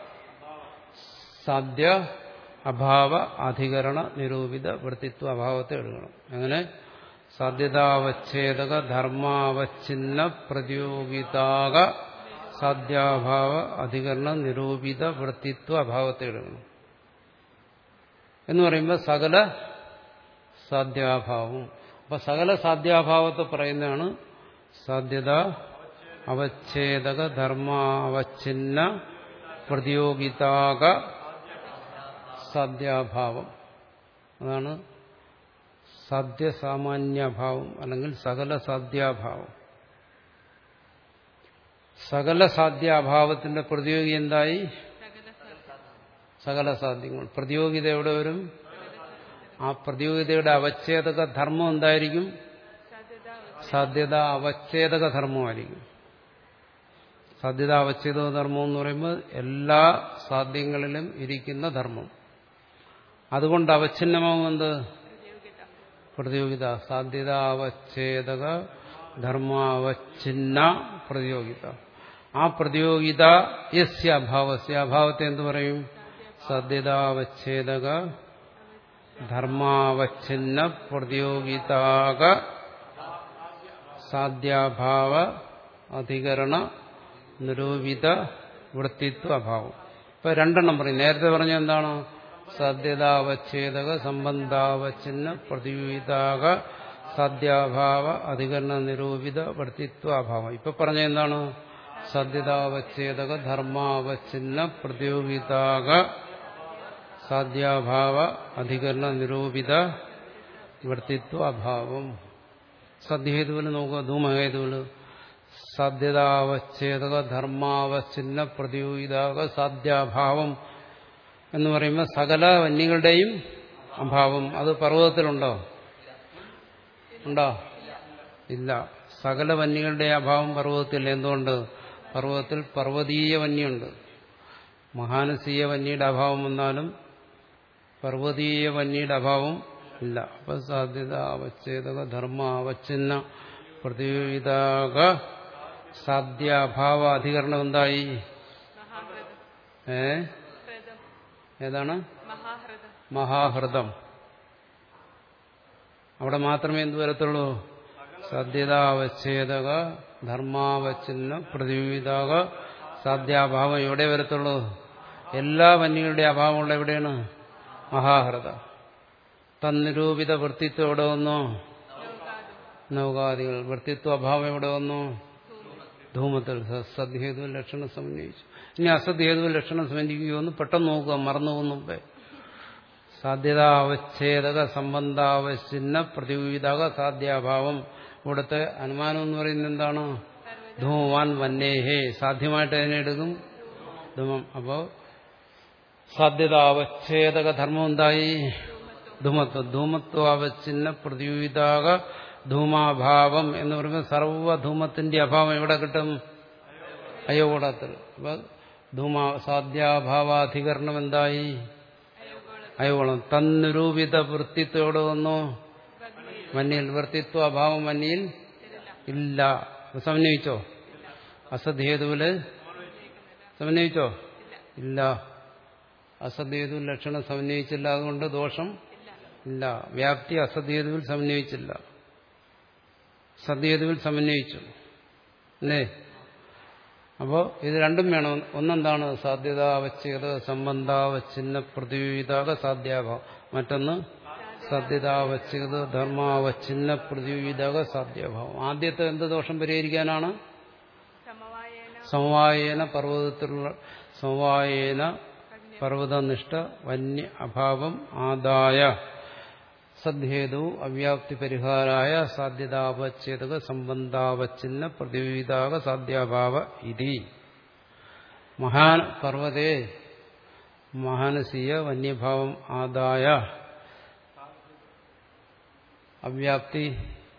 സാധ്യ അഭാവ അധികരണ നിരൂപിത വൃത്തിത്വ അഭാവത്തെ എടുക്കണം. അങ്ങനെ സാധ്യതാവച്ഛേദക ധർമാവച്ഛിന്ന പ്രതിയോഗിതാക സാധ്യാഭാവ അധികരണ നിരൂപിത വൃത്തിത്വ അഭാവത്തെ എടുക്കണം. എന്ന് പറയുമ്പോൾ സകല സാധ്യാഭാവം. അപ്പൊ സകല സാധ്യാഭാവത്തെ പറയുന്നതാണ് സാധ്യത അവച്ഛേദക ധർമാവച്ഛിന്ന പ്രതിയോഗിതാക സാധ്യാഭാവം. അതാണ് സാധ്യസാമാന്യഭാവം, അല്ലെങ്കിൽ സകല സാധ്യാഭാവം. സകല സാധ്യാഭാവത്തിന്റെ പ്രതിയോഗി എന്തായി? സകല സാധ്യങ്ങൾ. പ്രതിയോഗിത എവിടെ വരും? ആ പ്രതിയോഗിതയുടെ അവച്ഛേദക ധർമ്മം എന്തായിരിക്കും? സാധ്യത അവച്ഛേദക ധർമ്മമായിരിക്കും. സാധ്യത അവച്ഛേദക ധർമ്മം എന്ന് പറയുമ്പോൾ എല്ലാ സാധ്യങ്ങളിലും ഇരിക്കുന്ന ധർമ്മം. അതുകൊണ്ട് അവച്ഛിന്നമാവും എന്ത്? പ്രതിയോഗിത സാധ്യതാവച്ഛേദക ധർമാവച്ഛിന്ന പ്രതിയോഗിത. ആ പ്രതിയോഗിത യസ്യ അഭാവസ്യ അഭാവത്തെ എന്തു പറയും? സാധ്യതാവച്ഛേദക ധർമാവച്ഛിന്ന പ്രതിയോഗിതാക സാധ്യാഭാവ അധികരണ നിരൂപിത വൃത്തിത്വ അഭാവം. ഇപ്പൊ രണ്ടെണ്ണം പറയും. നേരത്തെ പറഞ്ഞ എന്താണ്? സാധ്യതാവച്ഛേദക സംബന്ധാവച്ഛിന്ന പ്രതിയോഗിതാക സാധ്യാഭാവ അധികരണ നിരൂപിത വൃത്തിത്വ അഭാവം. ഇപ്പൊ പറഞ്ഞ എന്താണ്? സാധ്യതാവച്ഛേദക ധർമാവച്ഛിന്ന പ്രതിയോഗിതാക സാധ്യാഭാവ അധികരണ നിരൂപിത വൃത്തിത്വ അഭാവം. സദ്യഹേതുവിൽ നോക്കുക, ധൂമഹേതുവിൽ സാധ്യതാവച്ഛേദക ധർമാവച്ഛിന്ന പ്രതിയോഗിതാക സാധ്യാഭാവം എന്ന് പറയുമ്പോൾ സകല വന്യങ്ങളുടെയും അഭാവം. അത് പർവ്വതത്തിലുണ്ടോ? ഉണ്ടോ? ഇല്ല. സകല വന്യകളുടെ അഭാവം പർവ്വതത്തിൽ. എന്തുകൊണ്ട്? പർവ്വതത്തിൽ പർവ്വതീയ വന്യുണ്ട്. മഹാനസീയ വന്യയുടെ അഭാവം വന്നാലും പർവ്വതീയ വന്യയുടെ അഭാവം ഇല്ല. അപ്പൊ സാധ്യത അവച്ഛേദക ധർമ്മ അവച്ഛിന്ന പ്രതിയോഗിതാക സാധ്യാഭാവ അധികരണം എന്തായി? ഏ ഏതാണ്? മഹാഹൃദം. അവിടെ മാത്രമേ എന്ത് വരത്തുള്ളൂ? സാധ്യതാവച്ഛേദക ധർമാവച്ഛിന്ന പ്രതിയോഗിതാക സാധ്യാഭാവം എവിടെ വരത്തുള്ളൂ? എല്ലാ വന്യകളുടെ അഭാവമുള്ള എവിടെയാണ്? മഹാഹൃദ. തന്നിരൂപിത വൃത്തിത്വം എവിടെ വന്നു? നൗകാദികൾ. വൃത്തിത്വ അഭാവം എവിടെ വന്നു? ധൂമത്തിൽ. സദ്ഹേതു ലക്ഷണം സമന്വയിച്ചു. ഇനി അസദ്ഹേതു ലക്ഷണം സമന്വയിക്കുമെന്ന് പെട്ടെന്ന് നോക്കുക, മറന്നു പോകുമ്പേ. സാധ്യതാവച്ഛേദക സംബന്ധാവച്ഛിന്ന പ്രതിയോഗിതാക സാധ്യാഭാവം. ഇവിടുത്തെ അനുമാനം എന്ന് പറയുന്നത് എന്താണ്? ധൂമവാൻ വന്നേഹേ. സാധ്യമായിട്ട് അതിനെ എടുക്കും ധൂമം. അപ്പോ സാധ്യതാവച്ഛേദക ധർമ്മം എന്തായി? ധൂമത്വം. ധൂമത്വാവച്ഛിന്ന പ്രതിയോഗിതാക ധൂമാഭാവം എന്ന് പറയുമ്പോൾ സർവ്വധൂമത്തിന്റെ അഭാവം എവിടെ കിട്ടും? അയോഗോളത്തിൽ. അപ്പൊ ധൂമ സാധ്യാഭാവാധികരണം എന്തായി? അയോഗോളം. തന്നിരൂപിത വൃത്തിത്വം എവിടെ വന്നു? വന്യയിൽ. വൃത്തിത്വ അഭാവം വന്യയിൽ ഇല്ല. സമന്വയിച്ചോ? അസദ്ഹേതുവില് സമന്വയിച്ചോ? ഇല്ല. അസദ്ഹേതു ലക്ഷണം സമന്വയിച്ചില്ല. അതുകൊണ്ട് ദോഷം ഇല്ല. വ്യാപ്തി അസദ്ഹേതുവിൽ സമന്വയിച്ചില്ല, സദ്ഹേതുവിൽ സമന്വയിച്ചു അല്ലേ? അപ്പോ ഇത് രണ്ടും വേണം. ഒന്നെന്താണ്? സാധ്യതാവച്ഛേദ സംബന്ധാവച്ഛിന്ന പ്രതിയോഗിതാക സാധ്യാഭാവം. മറ്റൊന്ന് സാധ്യതാവച്ഛേദ ധർമാവച്ഛിന്ന പ്രതിയോഗിതാക സാധ്യാഭാവം. ആദ്യത്തെ എന്ത് ദോഷം പരിഹരിക്കാനാണ്? സമവായേന പർവ്വതത്തിലുള്ള സമവായേന പർവ്വതനിഷ്ഠ വന്യ അഭാവം ആദായ സദ്ഹേതു അവ്യാപ്തി പരിഹാരായ സാധ്യതാവച്ഛേദക സംബന്ധാവച്ഛിന്ന പ്രതിയോഗിതാക സാധ്യാഭാവ ഇതി. മഹാൻ പർവ്വതേ മഹാനസീയ വന്യഭാവം ആദായ അവ്യാപ്തി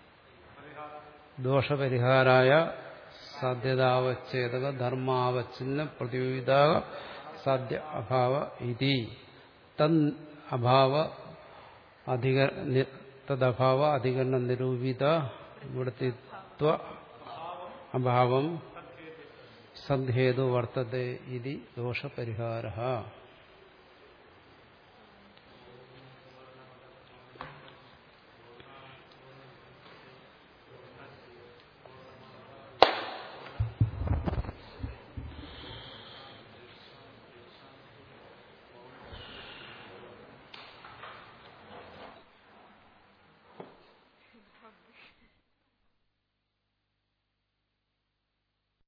ദോഷപരിഹാരായ സാധ്യതാവച്ഛേദക ധർമാവച്ഛിന്ന പ്രതിയോഗിതാക സാധ്യ അഭാവ ഇതി. തൻ അഭാവ അധിക തദഭാവ അധികരണ നിരൂപിത വൃത്തിത്വ അഭാവം സദ്ഹേതു വർത്തത്തെ ഇതി ദോഷപരിഹാരഃ.